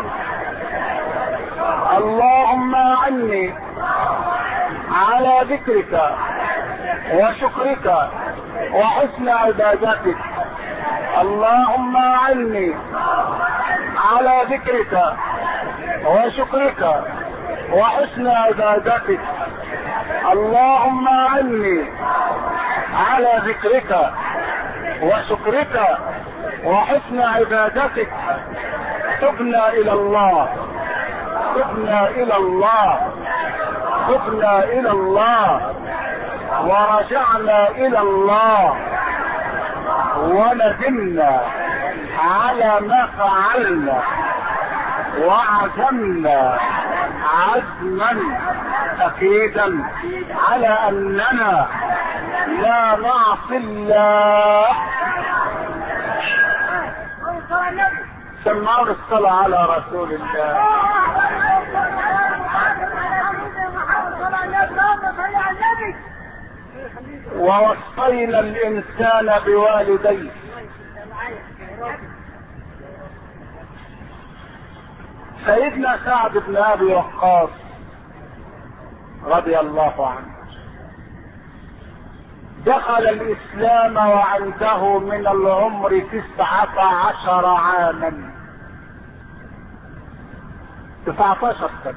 اللهم اعني على ذكرك وشكرك وحسن عبادتك. اللهم اعني على ذكرك وشكرك وحسن عبادتك. اللهم اعني على ذكرك وشكرك وحسن عبادتك. تبنا الى الله، تبنا الى الله، تبنا الى الله، ورجعنا الى الله، وندمنا على ما فعلنا، وعزمنا عزما اكيدا على اننا لا نعصي الله. سمعوا الصلاة على رسول الله. ووصينا الانسان بوالديه. سيدنا سعد بن ابي وقاص رضي الله عنه دخل الاسلام وعنده من العمر تسعة عشر عاما، تسعة عشر سنة.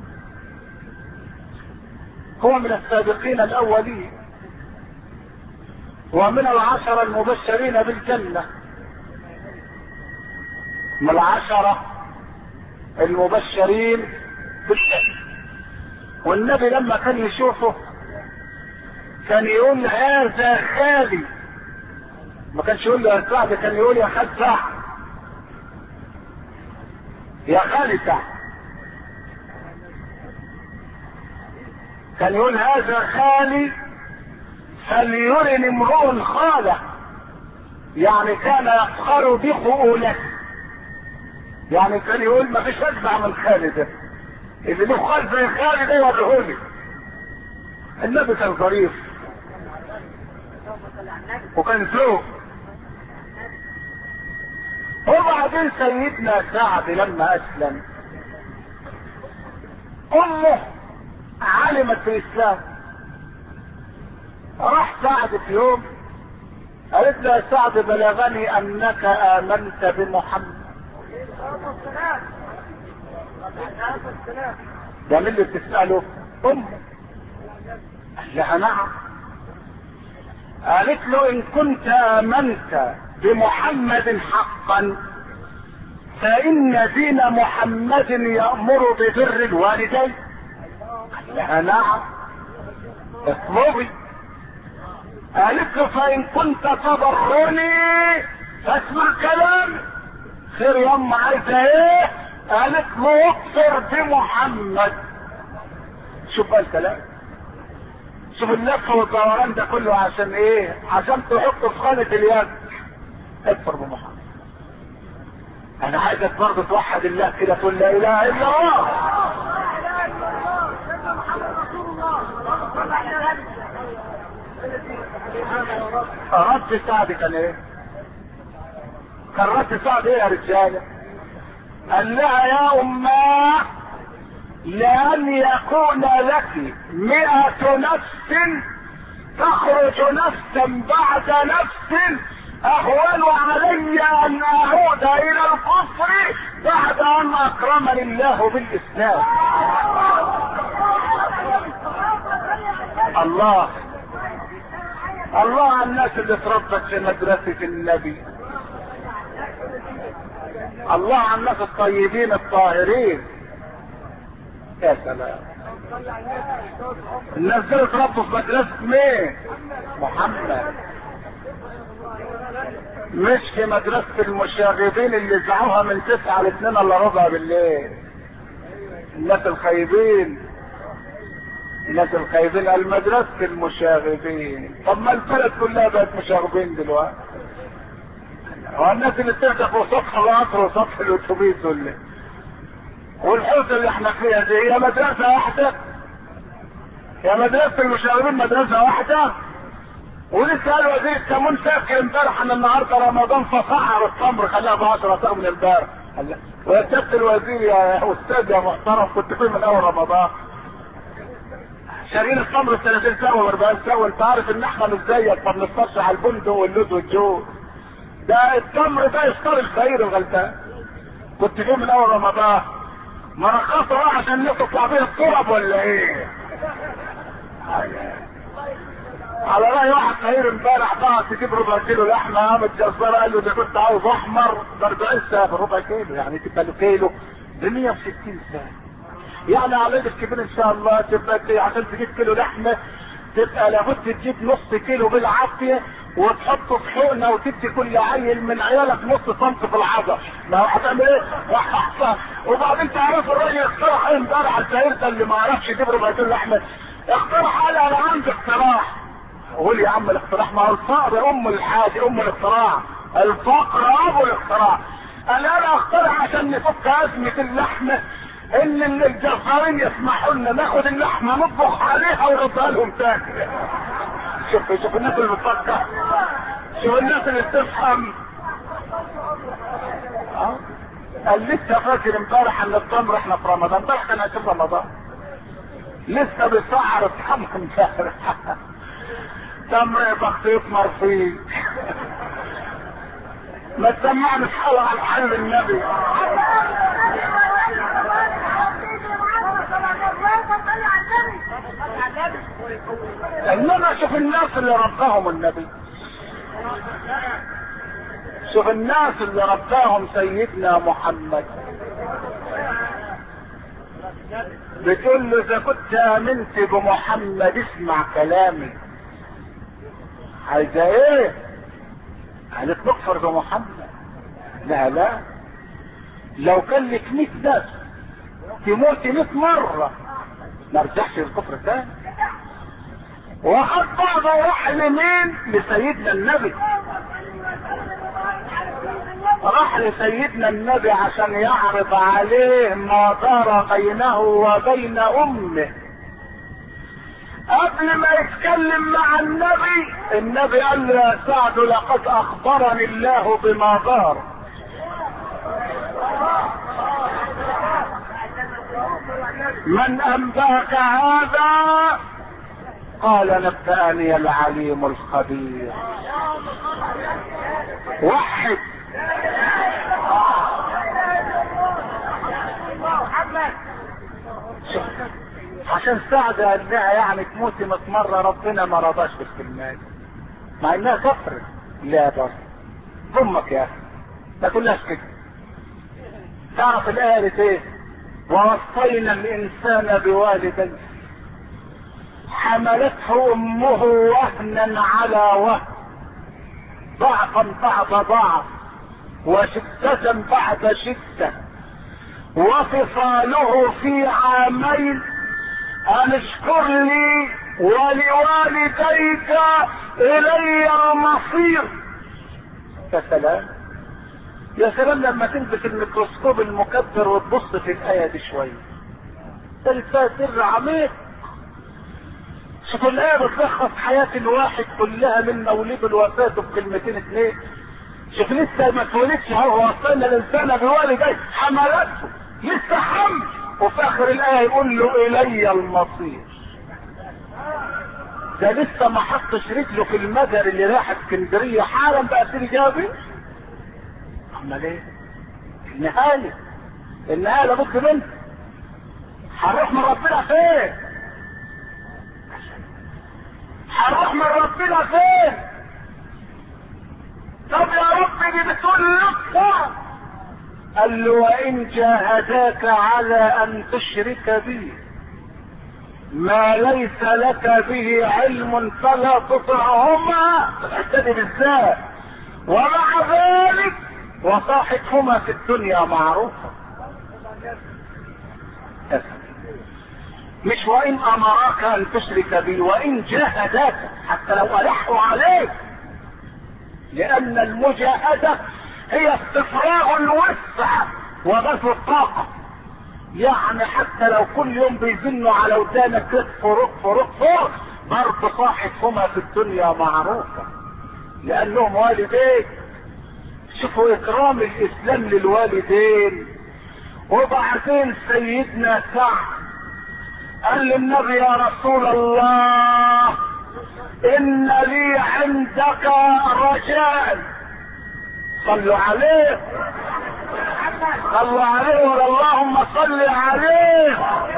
هو من السابقين الاولين ومن العشرة المبشرين بالجنة، من العشرة المبشرين بالجنة. والنبي لما كان يشوفه كان يقول هذا خالي، ما كانش يقول له يا سعد، كان يقول يا خال سعد، يا خالي سعد. كان يقول هذا خالي فليرني امرؤ خاله، يعني كان يفخر بخؤولته. يعني كان يقول ما فيش اجدع من خالي ده، اللي له خال زي خالي ده يوريهولي. النبي كان ظريف وكان ذوق. وبعدين سيدنا سعد لما اسلم امه علمت في الاسلام، راح سعد في يوم قالت له يا سعد بلغني انك امنت بمحمد. ده مين اللي بتسأله؟ امه. قال لها نعم. قالت له ان كنت امنت بمحمد حقا فان دين محمد يأمر ببر الوالدين. قال لها نعم اطلبي. قالت له فان كنت تبرني فاسمع كلامي. خير يا ام عايزه ايه؟ قالت له اكثر بمحمد. شوف بقى الكلام، شوف اللف والدوران ده كله عشان ايه؟ عشان تحط في خانة اليد اكثر بمحمد. انا عايزك برضه توحد الله كده، تقول لا اله الا الله. رد سعد كان ايه؟ كان رد سعد ايه يا رجاله؟ قال لها يا اماه لأن يكون لك مئة نفس تخرج نفسا بعد نفس اهون علي ان اعود الى الكفر بعد ان اكرمني الله بالاسلام. الله. الله على الناس اللي اتربت في مدرسة النبي، الله على الناس الطيبين الطاهرين. يا سلام، الناس دول اتربوا في مدرسة مين؟ محمد، مش في مدرسة المشاغبين اللي زعوها من تسعة لاثنين الا ربع بالليل. الناس الخايبين، الناس الخايبين المدرسة المشاغبين. طب ما البلد كلها بقت مشاغبين دلوقتي. هو الناس اللي بتركب فوق سطح القطر وسطح الاتوبيس ولا والحوزه اللي احنا فيها دي هي مدرسه واحده؟ يا مدرسه المشاغبين مدرسه واحده؟ ولسه قال وزير التموين فاكر امبارح ان النهارده رمضان فسعر التمر خلاها ب عشرة صاغ من امبارح. ويا سياده الوزير يا استاذ يا محترم، كنت فين من اول رمضان؟ شارين التمر ثلاثين سنه واربعين سنه، انت عارف ان احنا مش زيك ما بنفطرش على البندق واللوز والجوز. ده التمر ده يفطر الفقير الغلبان. كنت فين من اول رمضان؟ ما رخصوا بقى عشان الناس تطلع بيها التراب ولا ايه؟ على راي واحد فقير امبارح بقى تجيب ربع كيلو لحمه، قام الجزار قال له ده كنت عاوز احمر ب أربعين سنه بربع كيلو، يعني تبقى له كيلو ب مية وستين سنه. يعني على العيد الكبير ان شاء الله تبقى عشان تجيب كيلو لحمه تبقى لابد تجيب نص كيلو بالعافيه وتحطه في حقنه وتدي كل عيل من عيالك نص سنتي في العضل. ما هو هتعمل ايه؟ وبعدين تعرف الراجل اقترح ايه امبارح الفقير ده اللي ما عرفش يجيب ربع كيلو لحمه؟ اقترح قال انا عندي اقتراح. قول يا عم الاقتراح، ما هو الفقر ام الحاجه، ام الاختراع، الفقر ابو الاختراع. قال انا اقترح عشان نفك ازمه اللحمه ان الجزارين يسمحوا لنا ناخد اللحمه نطبخ عليها ونردها لهم تاني. شوف شوف الناس اللي بتفكر، شوف الناس اللي بتفهم. اه قال لسه فاكر امبارح ان التمر احنا في رمضان، امبارح كان عشرين رمضان لسه بيسعر التمر امبارح. تمر بخطيط مرفيق. ما تسمعني في حلقه على حل النبي. انما شوف الناس اللي رباهم النبي، شوف الناس اللي رباهم سيدنا محمد. بتقول له اذا كنت امنت بمحمد اسمع كلامي. عايزه ايه؟ قالت نكفر بمحمد. لا لا، لو كان لك مية ناس تموت مية مرة ما رجعش الكفر تاني. وقد بعض راح لمين؟ لسيدنا النبي. راح لسيدنا النبي عشان يعرض عليه ما دار بينه وبين امه. قبل ما يتكلم مع النبي، النبي قال له يا سعد لقد اخبرني الله بما دار. من انباك هذا؟ قال نبأني العليم الخبير. وحد عشان سعد قال لها يعني تموتي مية مرة ربنا ما رضاش بالكلمات مع انها كفرت. لا بس ضمك يا اخي ما تقولهاش كده. تعرف الآية ايه؟ ووصينا الانسان بوالديه حملته امه وهنا على وهن ضعفا بعد ضعف وشدة بعد شدة وفصاله في عامين ان اشكر لي ولوالديك الي المصير. يا سلام يا سلام لما تلبس الميكروسكوب المكبر وتبص في الآية دي شوية تلقى سر عميق. شوف الآية بتلخص حياة الواحد كلها من مولد الوفاة بكلمتين اثنين. شوف لسه ما اتولدش هو وصلنا الانسان بوالديه حملته لسه حمل، وفي اخر الآية يقول له الي المصير. ده لسه ما حطش رجله في المجر اللي راح اسكندرية حالا بقى تيجي جابي. امال ايه؟ النهاية النهاية لابد منه. هنروح من ربنا فين؟ هروح من ربنا فين؟ طب يا رب دي بتقول لك. قال له وان جاهداك على ان تشرك بي ما ليس لك به علم فلا تطعهما. اعتدي بالذات. ومع ذلك وصاحبهما في الدنيا معروفة. مش وان امراك ان تشرك بي، وان جاهداك، حتى لو الحوا عليك، لان المجاهدة هي استفراغ الوسع وبث الطاقة. يعني حتى لو كل يوم بيزنوا على ودانك رق رق رق برضه صاحبهما في الدنيا معروفة لانهم والدين. شوفوا اكرام الاسلام للوالدين. وبعدين سيدنا سعد قال للنبي يا رسول الله ان لي عندك رجاء. صلوا عليه صلوا عليه اللهم صل عليه.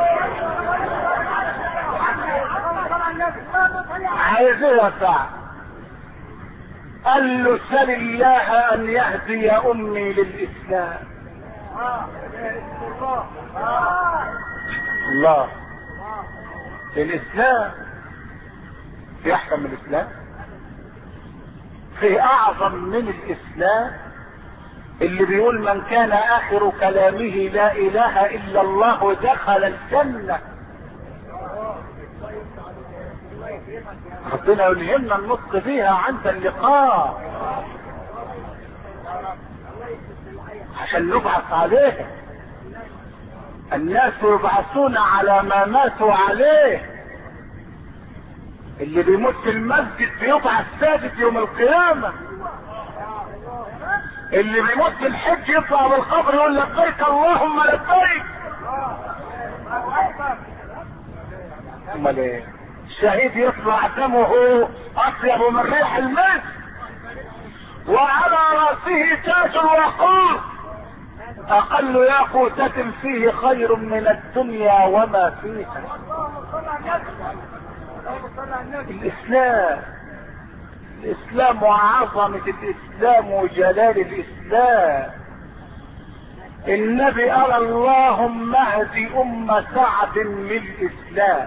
عايز ايه يا سعد؟ قال له سل الله ان يهدي امي للاسلام. الله الاسلام في احسن من الاسلام؟ في اعظم من الاسلام اللي بيقول من كان اخر كلامه لا اله الا الله دخل الجنة. ربنا يلهمنا النطق فيها عند اللقاء عشان نبعث عليه. الناس يبعثون على ما ماتوا عليه. اللي بيموت في المسجد بيبعث ساجد يوم القيامة. اللي بيموت في الحج يطلع بالقبر يقول لبيك اللهم لبيك. امال ايه؟ الشهيد يطلع دمه اطيب من ريح المسك وعلى راسه تاج الوقار اقل ياقوتة فيه خير من الدنيا وما فيها. الاسلام الاسلام وعظمة الاسلام وجلال الاسلام. النبي قال اللهم اهد ام سعد للاسلام.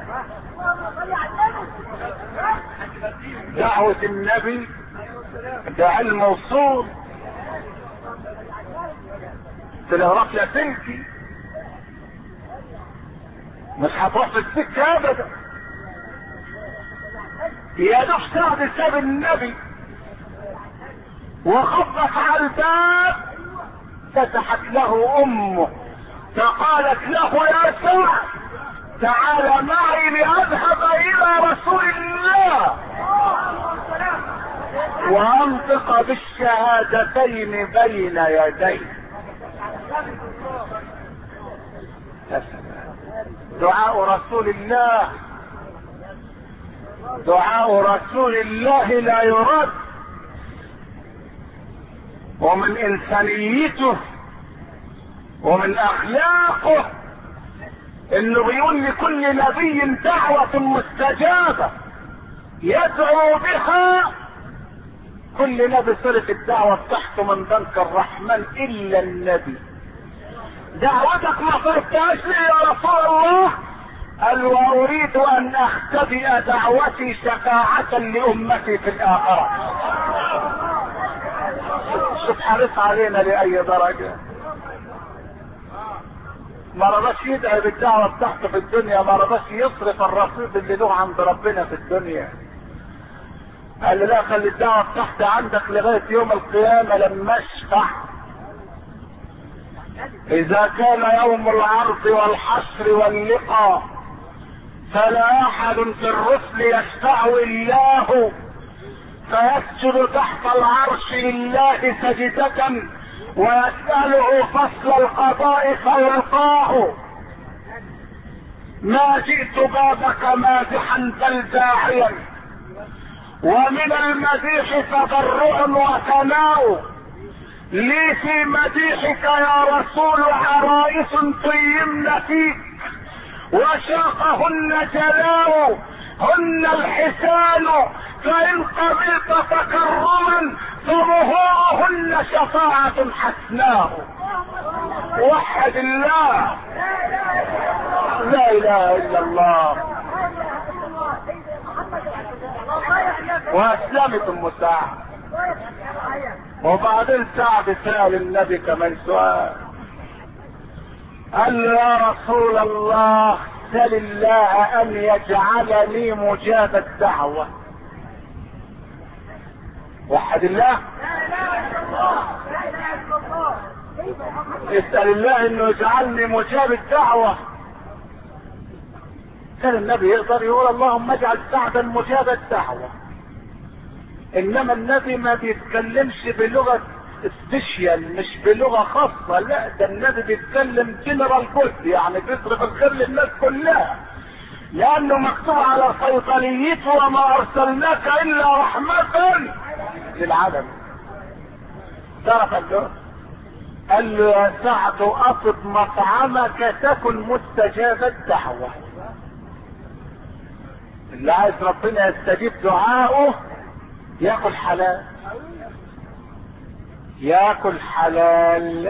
دعوة النبي ده علم وصول. تلغرف لا تلكي مش هتروح في السكة ابدا. يا دوب سعد ساب النبي وخبط على الباب فتحت له امه فقالت له يا سعد تعال معي لأذهب إلى رسول الله وأنطق بالشهادتين بين يديه. دعاء رسول الله دعاء رسول الله لا يرد. ومن إنسانيته ومن أخلاقه انه بيقول لكل نبي دعوة مستجابة يدعو بها. كل نبي صرت الدعوة بتاعته من بنك الرحمن الا النبي. دعوتك ما صرفتهاش لي يا رسول الله؟ قال واريد ان اختبئ دعوتي شفاعة لامتي في الاخرة. شوف حريص علينا لاي درجة. ما رضاش يدعي بالدعوة بتاعته في الدنيا، ما رضاش يصرف الرصيد اللي له عند ربنا في الدنيا. قال له لا خلي الدعوة بتاعتي عندك لغاية يوم القيامة لما اشفع. اذا كان يوم العرض والحشر واللقاء فلا احد في الرسل يشفع الله فيسجد تحت العرش لله سجدة ويسأله فصل القضاء فيلقاه. ما جئت بابك مادحا بل داعيا ومن المديح تضرع وثناء لي في مديحك يا رسول عرائس طيمن فيك وشاقهن جلاء هن الحسان، فإن قبلت تكرما فظهورهن شفاعة حسناء. وحد الله، لا اله الا الله. واسلمت ام سعد. وبعدين سعد سأل النبي كمان سؤال، قال له يا رسول الله سل الله ان يجعل لي مجاب الدعوة. وحد الله، اسأل الله انه يجعلني مجاب الدعوة. كان النبي يقدر يقول اللهم اجعل سعدا مجاب الدعوة، انما النبي ما بيتكلمش بلغة سبيشيال، مش بلغة خاصة، لا ده النبي بيتكلم جنرال كود، يعني بيصرف الخير للناس كلها، لانه مكتوب على صيدليته وما ارسلناك الا رحمة للعالم. تعرف له قال له يا سعد اطب مطعمك تكن مستجاب الدعوة. اللي عايز ربنا يستجيب دعاؤه ياكل حلال، ياكل حلال.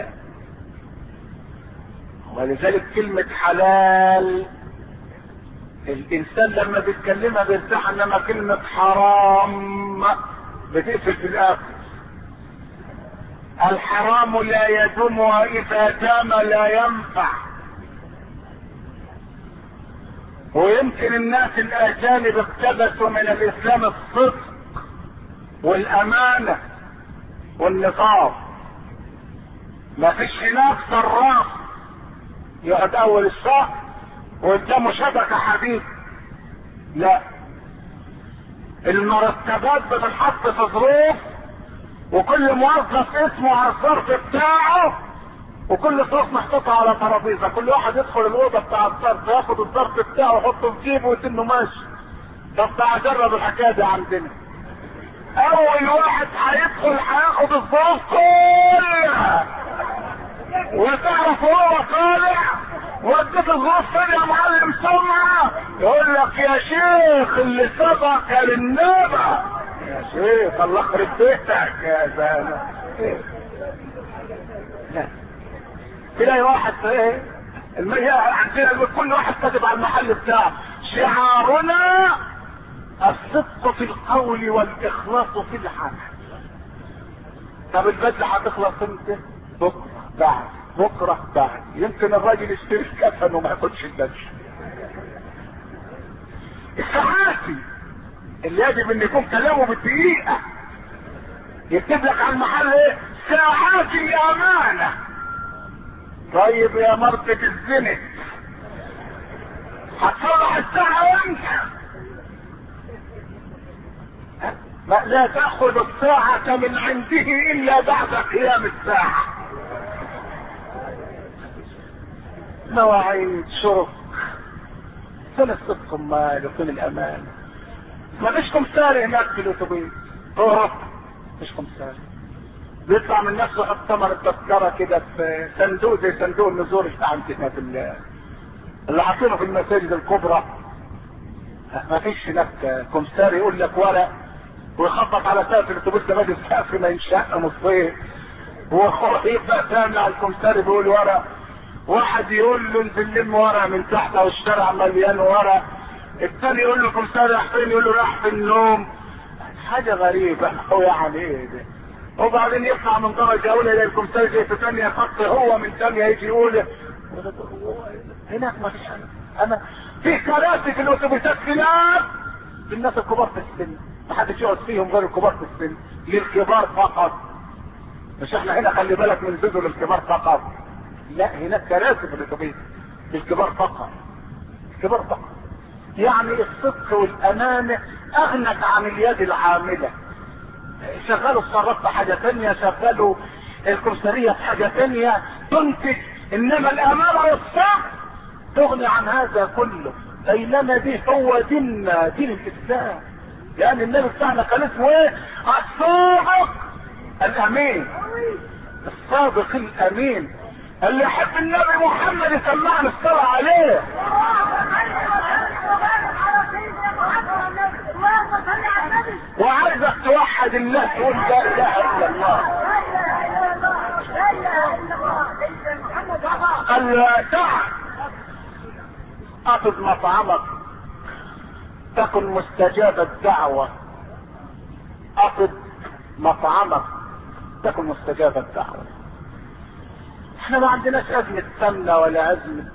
ولذلك كلمة حلال الانسان لما بيتكلمها بيرتاح، انما كلمة حرام بتقفل في الاخر. الحرام لا يدوم واذا دام لا ينفع. ويمكن الناس الاجانب اقتبسوا من الاسلام الصدق والامانة والنصاب. ما فيش هناك صراف يقعد اول الشهر وقدامه شبكة حديد، لا، المرتبات بتتحط في ظروف، وكل موظف اسمه على الظرف بتاعه، وكل ظروف محطوطة على ترابيزة، كل واحد يدخل الاوضة بتاع الظرف ياخد الظرف بتاعه ويحطه في جيبه ويتنه ماشي. طب تعال جرب الحكاية دي عندنا. اول واحد هيدخل هياخد الظروف كلها، وتعرف هو طالع وديت الظروف فين يا معلم سمعة، يقول لك يا شيخ اللي سبق للنبع. يا شيخ الله يخرب بيتك يا زلمه. تلاقي واحد في ايه المياه عندنا كل واحد كاتب على المحل بتاعه شعارنا الصدق في القول والاخلاص في العمل. طب البدله هتخلص امتى؟ بكره بعد بكره بعد يمكن الراجل يشتري الكفن وما ياخدش البدله. الصحافي اللي يجب ان يكون كلامه بالدقيقه يكتب لك على المحل ايه؟ ساعات الامانه. طيب يا مرتة الزنت هتصلح الساعه امتى؟ لا تأخذ الساعة من عنده إلا بعد قيام الساعة. مواعيد شرف فين الصدق مال وفين الأمان؟ ما فيش كمساري هناك في الأتوبيس، هو مش كمساري بيطلع من نفسه يحط ثمن التذكرة كده في صندوق زي صندوق النزول بتاع عندنا في اللي حاطينه في المساجد الكبرى. ما فيش هناك كمساري يقول لك ورق ويخبط على سقف الاتوبيس ده باجي السقف ما ينشق نصين، ويبقى ثاني على الكمساري بيقول ورق، واحد يقول له انزل لم ورق من تحت او الشارع مليان ورق، الثاني يقول له كمساري راح فين؟ يقول له راح في النوم. حاجه غريبه هو يعني ايه ده؟ وبعدين يطلع من درجه اولى الى الكمساري زي في ثانيه خط هو من ثانيه يجي يقول هناك ما فيش. انا في كراسي في الاتوبيسات هناك للناس الكبار في السن، ما حدش يقعد فيهم غير الكبار في السن، للكبار فقط. مش احنا هنا خلي بالك من زيدوا للكبار فقط، لا هناك كراسي في الاتوبيس للكبار فقط، الكبار فقط. يعني الصدق والامانه اغنت عن اليد العامله. شغلوا الصراف في حاجه ثانيه، شغلوا الكمساريه في حاجه ثانيه تنتج، انما الامانه والصدق تغني عن هذا كله. بينما دي هو ديننا، دين الاسلام، لان النبي بتاعنا كان اسمه ايه؟ الصادق الامين. الصادق الامين. اللي يحب النبي محمد يسمعني الصلاة عليه. وعايزك توحد الله تقول لا اله الا الله. قال تعال اخذ مطعمك تكن مستجاب الدعوة. اخذ مطعمك تكن مستجاب الدعوة. احنا ما عندناش ازمة سمنة ولا ازمة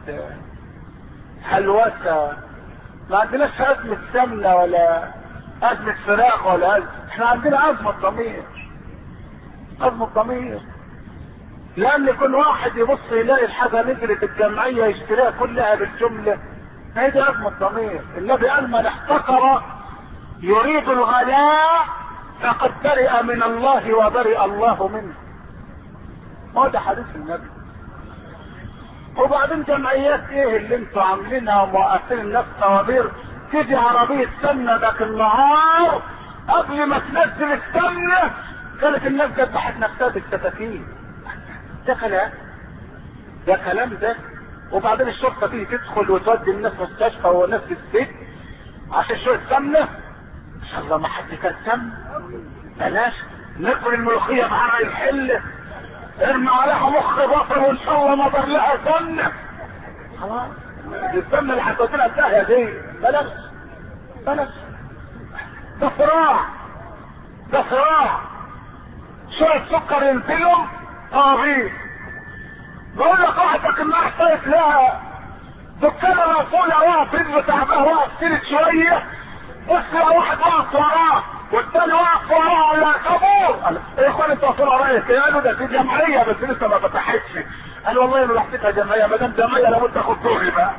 هلوسة، ما عندناش ازمة سمنة ولا ازمة فراخ ولا أزمة. احنا عندنا ازمة ضمير، ازمة ضمير. لان كل واحد يبص يلاقي الحاجة نزلت الجمعية يشتريها كلها بالجملة، هي دي ازمة ضمير. النبي قال من احتقر يريد الغلاء فقد برئ من الله وبرئ الله منه. ما ده حديث النبي. وبعدين جمعيات ايه اللي انتوا عاملينها وموقفين الناس طوابير؟ تيجي عربية سمنة ذاك النهار قبل ما تنزل السمنة كانت الناس ذبحت نفسها بالسكاكين. ده كلام، ده كلام ده. وبعدين الشرطة تيجي تدخل وتودي الناس مستشفى والناس في السجن عشان شوية سمنة. ان شاء الله ما حد كان سمنة. بلاش ناكل الملوخية بعرق الحلة، ارمي عليها مخ بطل وان شاء الله ما ضر لها سمنة. خلاص السمنة اللي هتودينا الداهية دي بلاش بلاش. ده صراع، ده صراع. شوية سكر ينزلهم طاغيت. بقول لك واحدك انها احتاجت لها دكان الرسول واقف رجله تعبان واقف سيرت شوية، بص يا واحد واقف وراه والتاني واقف وراه على كابور. قال ايه يا اخوان انتوا واقفين ورايا؟ قالوا ده في جمعية بس لسه ما فتحتش. قال والله ما حسيتها جمعية، ما دام جمعية لابد اخد دوري بقى.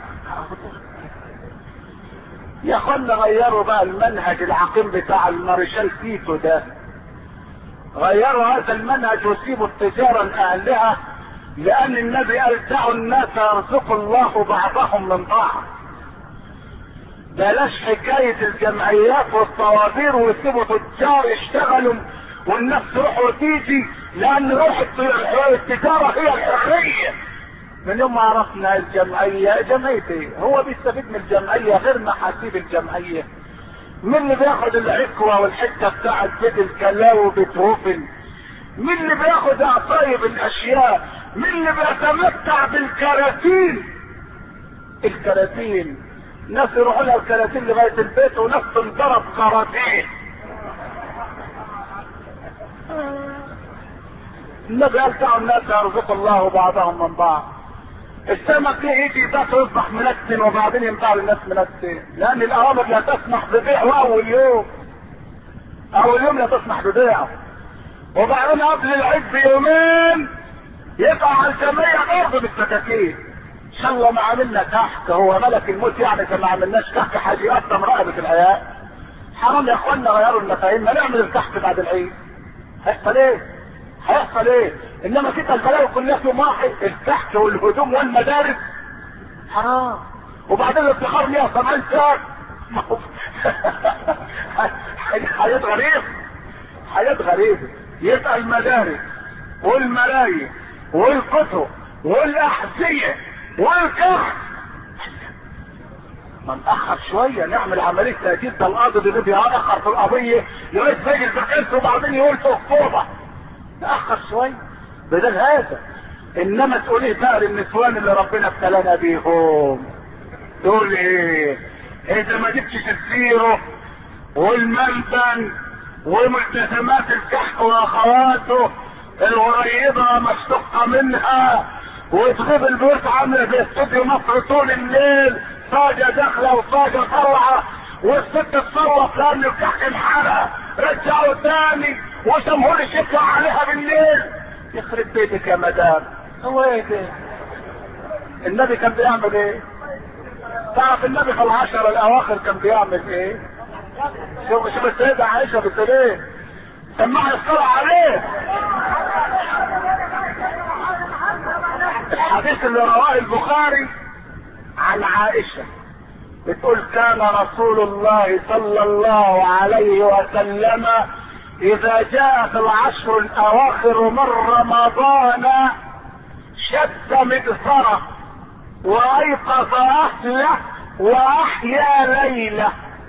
يا اخوانا غيروا بقى المنهج العقيم بتاع المارشال تيتو ده، غيروا هذا المنهج وسيبوا التجارة لأهلها، لأن النبي قال دعوا الناس يرزق الله بعضهم من بعض. بلاش حكاية الجمعيات والطوابير ويسيبوا تجار يشتغلوا والناس تروح وتيجي، لأن روح التجارة هي الحرية. من يوم ما عرفنا الجمعية، جمعية ايه؟ هو بيستفيد من الجمعية غير محاسيب الجمعية. مين اللي بياخد العكوة والحتة بتاعت بيت الكلاوي وبيتهوفن؟ مين اللي بياخد عصايب الاشياء؟ مين اللي بيتمتع بالكراتين؟ الكراتين ناس يروحوا لها الكراتين لغاية البيت وناس تنضرب كراتين. النبي قال تعالوا الناس يرزق الله بعضهم من بعض. السمك يجي يبقى يصبح منتن وبعدين ينفع للناس منتن، لان الاوامر لا تسمح ببيعه اول يوم، اول يوم لا تسمح ببيعه. وبعدين قبل العيد بيومين يقع على الجمعية برضه بالسكاكين. ان شاء الله ما عملنا كحك، هو ملك الموت يعني اذا ما عملناش كحك حاجه يقطم رقبه العيال. حرام يا اخوانا غيروا المفاهيم، ما نعمل الكحك بعد العيد. هيحصل ايه؟ هيحصل ايه؟ انما كده البلاوي كلها في يوم واحد، الكحك والهدوم والمدارس حرام. وبعدين الافتخار ليها كمان ساعه. حاجات غريبه، حاجات غريبه. يبقى المدارس والملايين والكتب والاحذيه والكحك ما نأخر شوية نعمل عملية تأكيد. ده القاضي اللي بيأخر في القضية لغاية سجل بكنسه وبعدين يقول في أكتوبر. نأخر شوية بدل هذا. إنما تقول ايه بقى للنسوان اللي ربنا ابتلانا بيهم؟ تقول ايه؟ إذا ما جبتش الزيرو والملبن وملتزمات الكحك وأخواته القريبة مشتقة منها وتغيب البيوت عاملة زي استوديو مصر طول الليل، صاجة داخلة وصاجة طلعة، والست تصرف لان الكحك انحرق رجعوا تاني وجمهور يشكوا عليها بالليل. يخرب بيتك يا مدام. هو ايه ده؟ النبي كان بيعمل ايه؟ تعرف النبي في العشر الاواخر كان بيعمل ايه؟ شوف شوف السيدة عائشة بتقول ايه؟ سمعها الصلاة عليه. الحديث اللي رواه البخاري عن عائشة بتقول كان رسول الله صلى الله عليه وسلم اذا جاءت العشر الاواخر من رمضان شد مدفره وايقظ اهله واحيا ليله.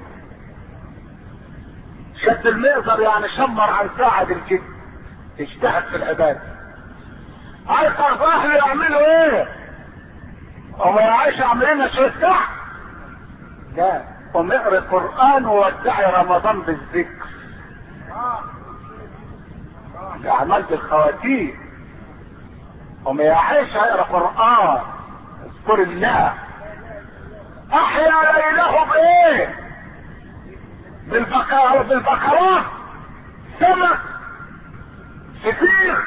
شد المئزر يعني شمر عن ساعد الجد، اجتهد في العباده. ايقظ اهله يعملوا ايه؟ هم يا عائشه عاملين شويه ساعه؟ لا، قم اقرا القران وودعي رمضان بالذكر. اعمال بالخواتيم. قم يا عائشه اقرا قران، اذكر الله. احيا ليله بايه؟ بالبقرة بالبقرات، سمك، فطير.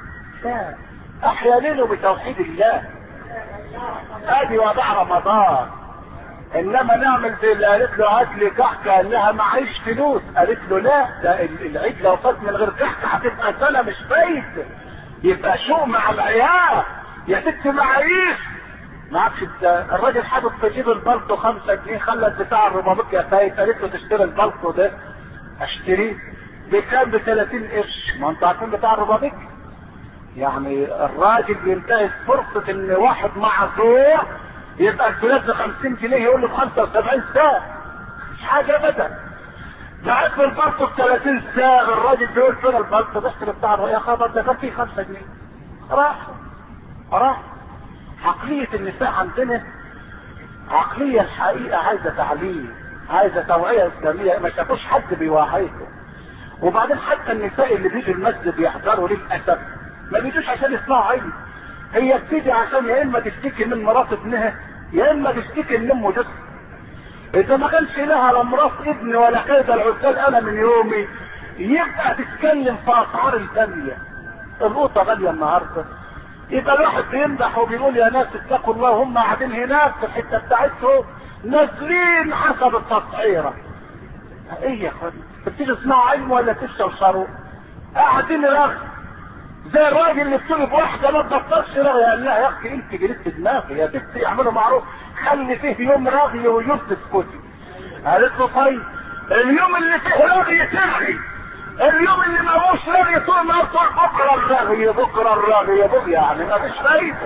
احيا ليله بتوحيد الله. ادي وضع رمضان. انما نعمل زي اللي قالت له هات لي كحكه، قال لها معيش فلوس، قالت له لا، ده العيد لو فات من غير كحكه هتبقى سنه مش فايت، يبقى شو مع العيال يا ست معيش. معكش الراجل حاطط في جيب البلطو خمسة جنيه، خلى بتاع الربابيك يا فايت، قالت له تشتري البلطو ده، اشتريه بكام؟ ب ثلاثين قرش. ما انتوا عارفين بتاع الربابيك يعني الراجل بينتهز فرصة ان واحد معذور يبقى الفلوس ب خمسين جنيه يقول له ب خمسة وسبعين ساعة، مش حاجة ابدا. بعت له البلطو ب ثلاثين ساعة، الراجل بيقول فين البلطو؟ بيشتري بتاع الربابيك، يا خبر ده كان فيه خمسة جنيه. راح راح. عقلية النساء عندنا عقلية الحقيقة عايزة تعليم، عايزة توعية اسلامية، ما شافوش حد بيوعيهم. وبعدين حتى النساء اللي بيجوا المسجد يحضروا للأسف ما بيجوش عشان يسمعوا علم، هي بتيجي عشان يا اما تشتكي من مرات ابنها يا اما تشتكي من امه جسم. اذا ما كانش لها لا مرات ابن ولا كيد العسال انا من يومي، يبقى تتكلم في اسعار الثانية. القوطة غالية النهارده، يبقى الواحد بيمدح وبيقول يا ناس اتقوا الله، هم قاعدين هناك في الحته بتاعتهم نازلين حسب التسعيره. ايه يا اخوان؟ بتيجي تسمعوا علم ولا تشربوا شراب؟ قاعدين رغي زي الراجل اللي بتقول بواحده ما تبطلش رغي، قال لها يا اختي انت جريت دماغي يا ستي، اعملوا معروف خلي فيه يوم رغي ويوم تسكتي. قالت له طيب اليوم اللي فيه رغي ترغي، اليوم اللي ما هوش رغي طول ما طول بكره الرغي بكره الرغي بكره، يعني ما فيش فايده.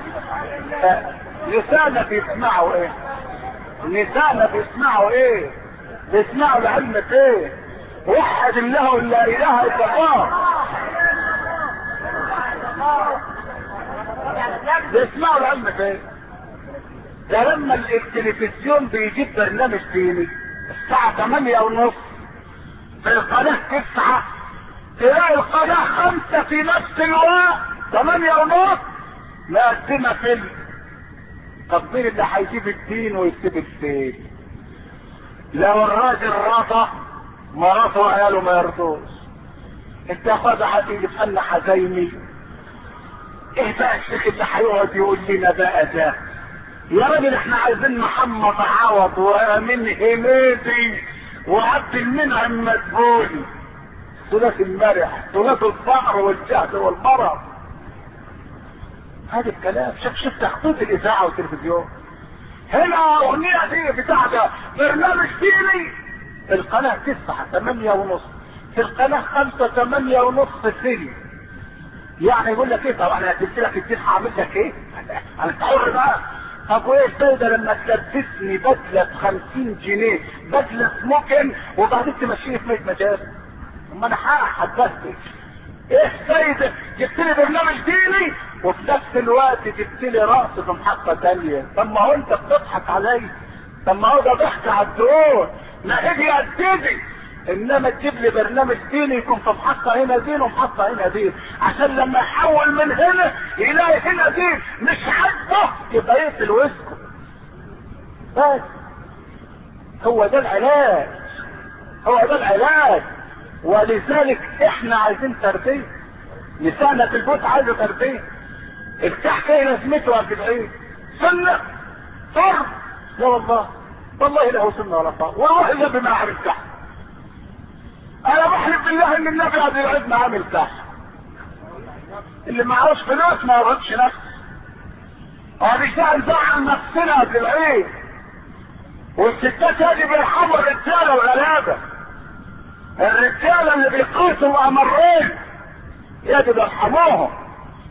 نسانا بيسمعوا ايه؟ نسانا بيسمعوا ايه؟ بيسمعوا لعلمة ايه؟ وحد الله لا اله الا الله. بيسمعوا لعلمة ايه؟ ده لما التلفزيون بيجيب برنامج ديني الساعة ثمانية ونص في القناة تسعة، تلاقي القناة خمسة في نفس الوقت ثمانية ونص مقدمة فيلم. طب مين اللي هيجيب الدين ويكتب الفيلم؟ لو الراجل رضى مراته وعياله ما يرضوش. انت يا اخويا هتيجي تفنى حزيني، ايه بقى الشيخ اللي هيقعد يقول لنا بقى ده؟ يا راجل احنا عايزين محمد عوض وامين حميدي وعبد المنعم مدبولي، ثلاث المرح، ثلاث الفقر والجهد والمرض. هذا الكلام شوف شوف تخطيط الاذاعه والتلفزيون. هنا اغنيه دي بتاع ده برنامج ديني في القناه تسعة ثمانية ونص، في القناه خمسة ثمانية ونص فيلم. يعني يقول لك ايه؟ طب انا هديت لك الدين هعمل لك ايه؟ انا حر بقى. طب وايه الفايده لما تلبسني بدله ب خمسين جنيه، بدله سموكن وبعدين تمشيني في مية مجال؟ اما انا هحبسك. ايه الفايده؟ جبت لي برنامج ديني وفي نفس الوقت جبت لي رقص في محطه ثانيه. طب ما هو انت بتضحك عليا، طب ما هو ده ضحك على الدور، ما اجي ابتدي. انما تجيب لي برنامج ديني يكون في محطه هنا دين ومحطه هنا دين، عشان لما يحول من هنا يلاقي هنا دين مش عاجبه يبقى يقفل ويسكت. بس هو ده العلاج، هو ده العلاج. ولذلك احنا عايزين تربيه. نسانا في البيت عايزه تربيه. الكحك ايه لازمته قد ايه؟ سنه طر؟ لا والله، والله له سنه ولا طر، والله النبي ما عامل كحك. انا بحلف بالله ان النبي قبل العيد ما عامل كحك. اللي معهوش فلوس ما يردش نفسه. وبالتالي نزعل نفسنا قبل العيد. والستات هذه بيرحموا الرجاله والغلابه. الرجاله اللي بيقيسوا الامرين يجب يرحموهم.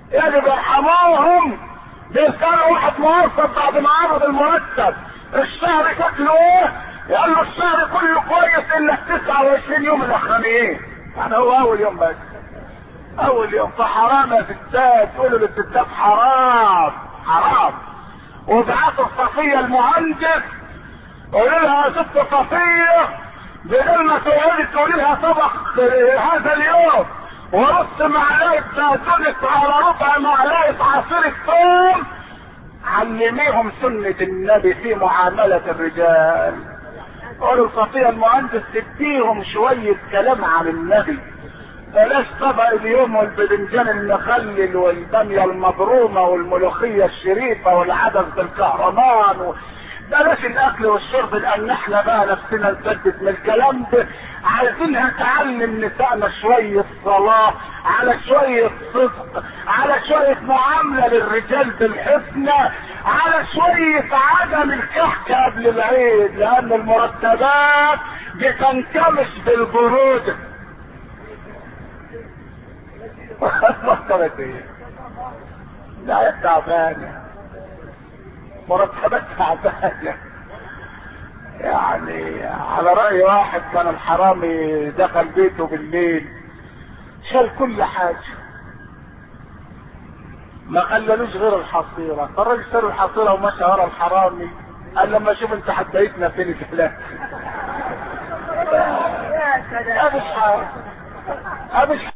يجب يرحموهم. بيسألوا واحد موظف بعد ما عرض المرتب الشهر شكله ايه؟ يقول له الشهر كله كويس الا تسعة وعشرين يوم الاخرانيين. يعني هو اول يوم بس، اول يوم. فحرام يا ستات، تقولوا للستات حرام حرام. وابعتوا الصفية المهندس قولوا لها يا ست صفية بدل ما تقعدي تقولي لها طبخ هذا اليوم ورص معلقة بقدونس على ربع معلقة عصير الثوم، علميهم سنة النبي في معاملة الرجال. قولوا الصفية المهندس تديهم شوية كلام عن النبي، بلاش طبق اليوم والبدنجان المخلل والبامية المبرومة والملوخية الشريفة والعدس بالكهرمان و... بلاش الاكل والشرب، لان احنا بقى نفسنا نسدد من الكلام ده. عايزينها تعلم نسائنا شوية صلاة، على شوية صدق، على شوية معاملة للرجال بالحسنى، على شوية عدم الكحك قبل العيد، لان المرتبات بتنكمش بالبرود. مرتبات ايه؟ لا تعبانة، مرتبات تعبانة. يعني على رأي واحد كان الحرامي دخل بيته بالليل شال كل حاجة ما خللوش غير الحصيرة، فالراجل شال الحصيرة ومشى ورا الحرامي. قال لما اشوف انت حديتنا فين الفلان. ابش حاجة ابش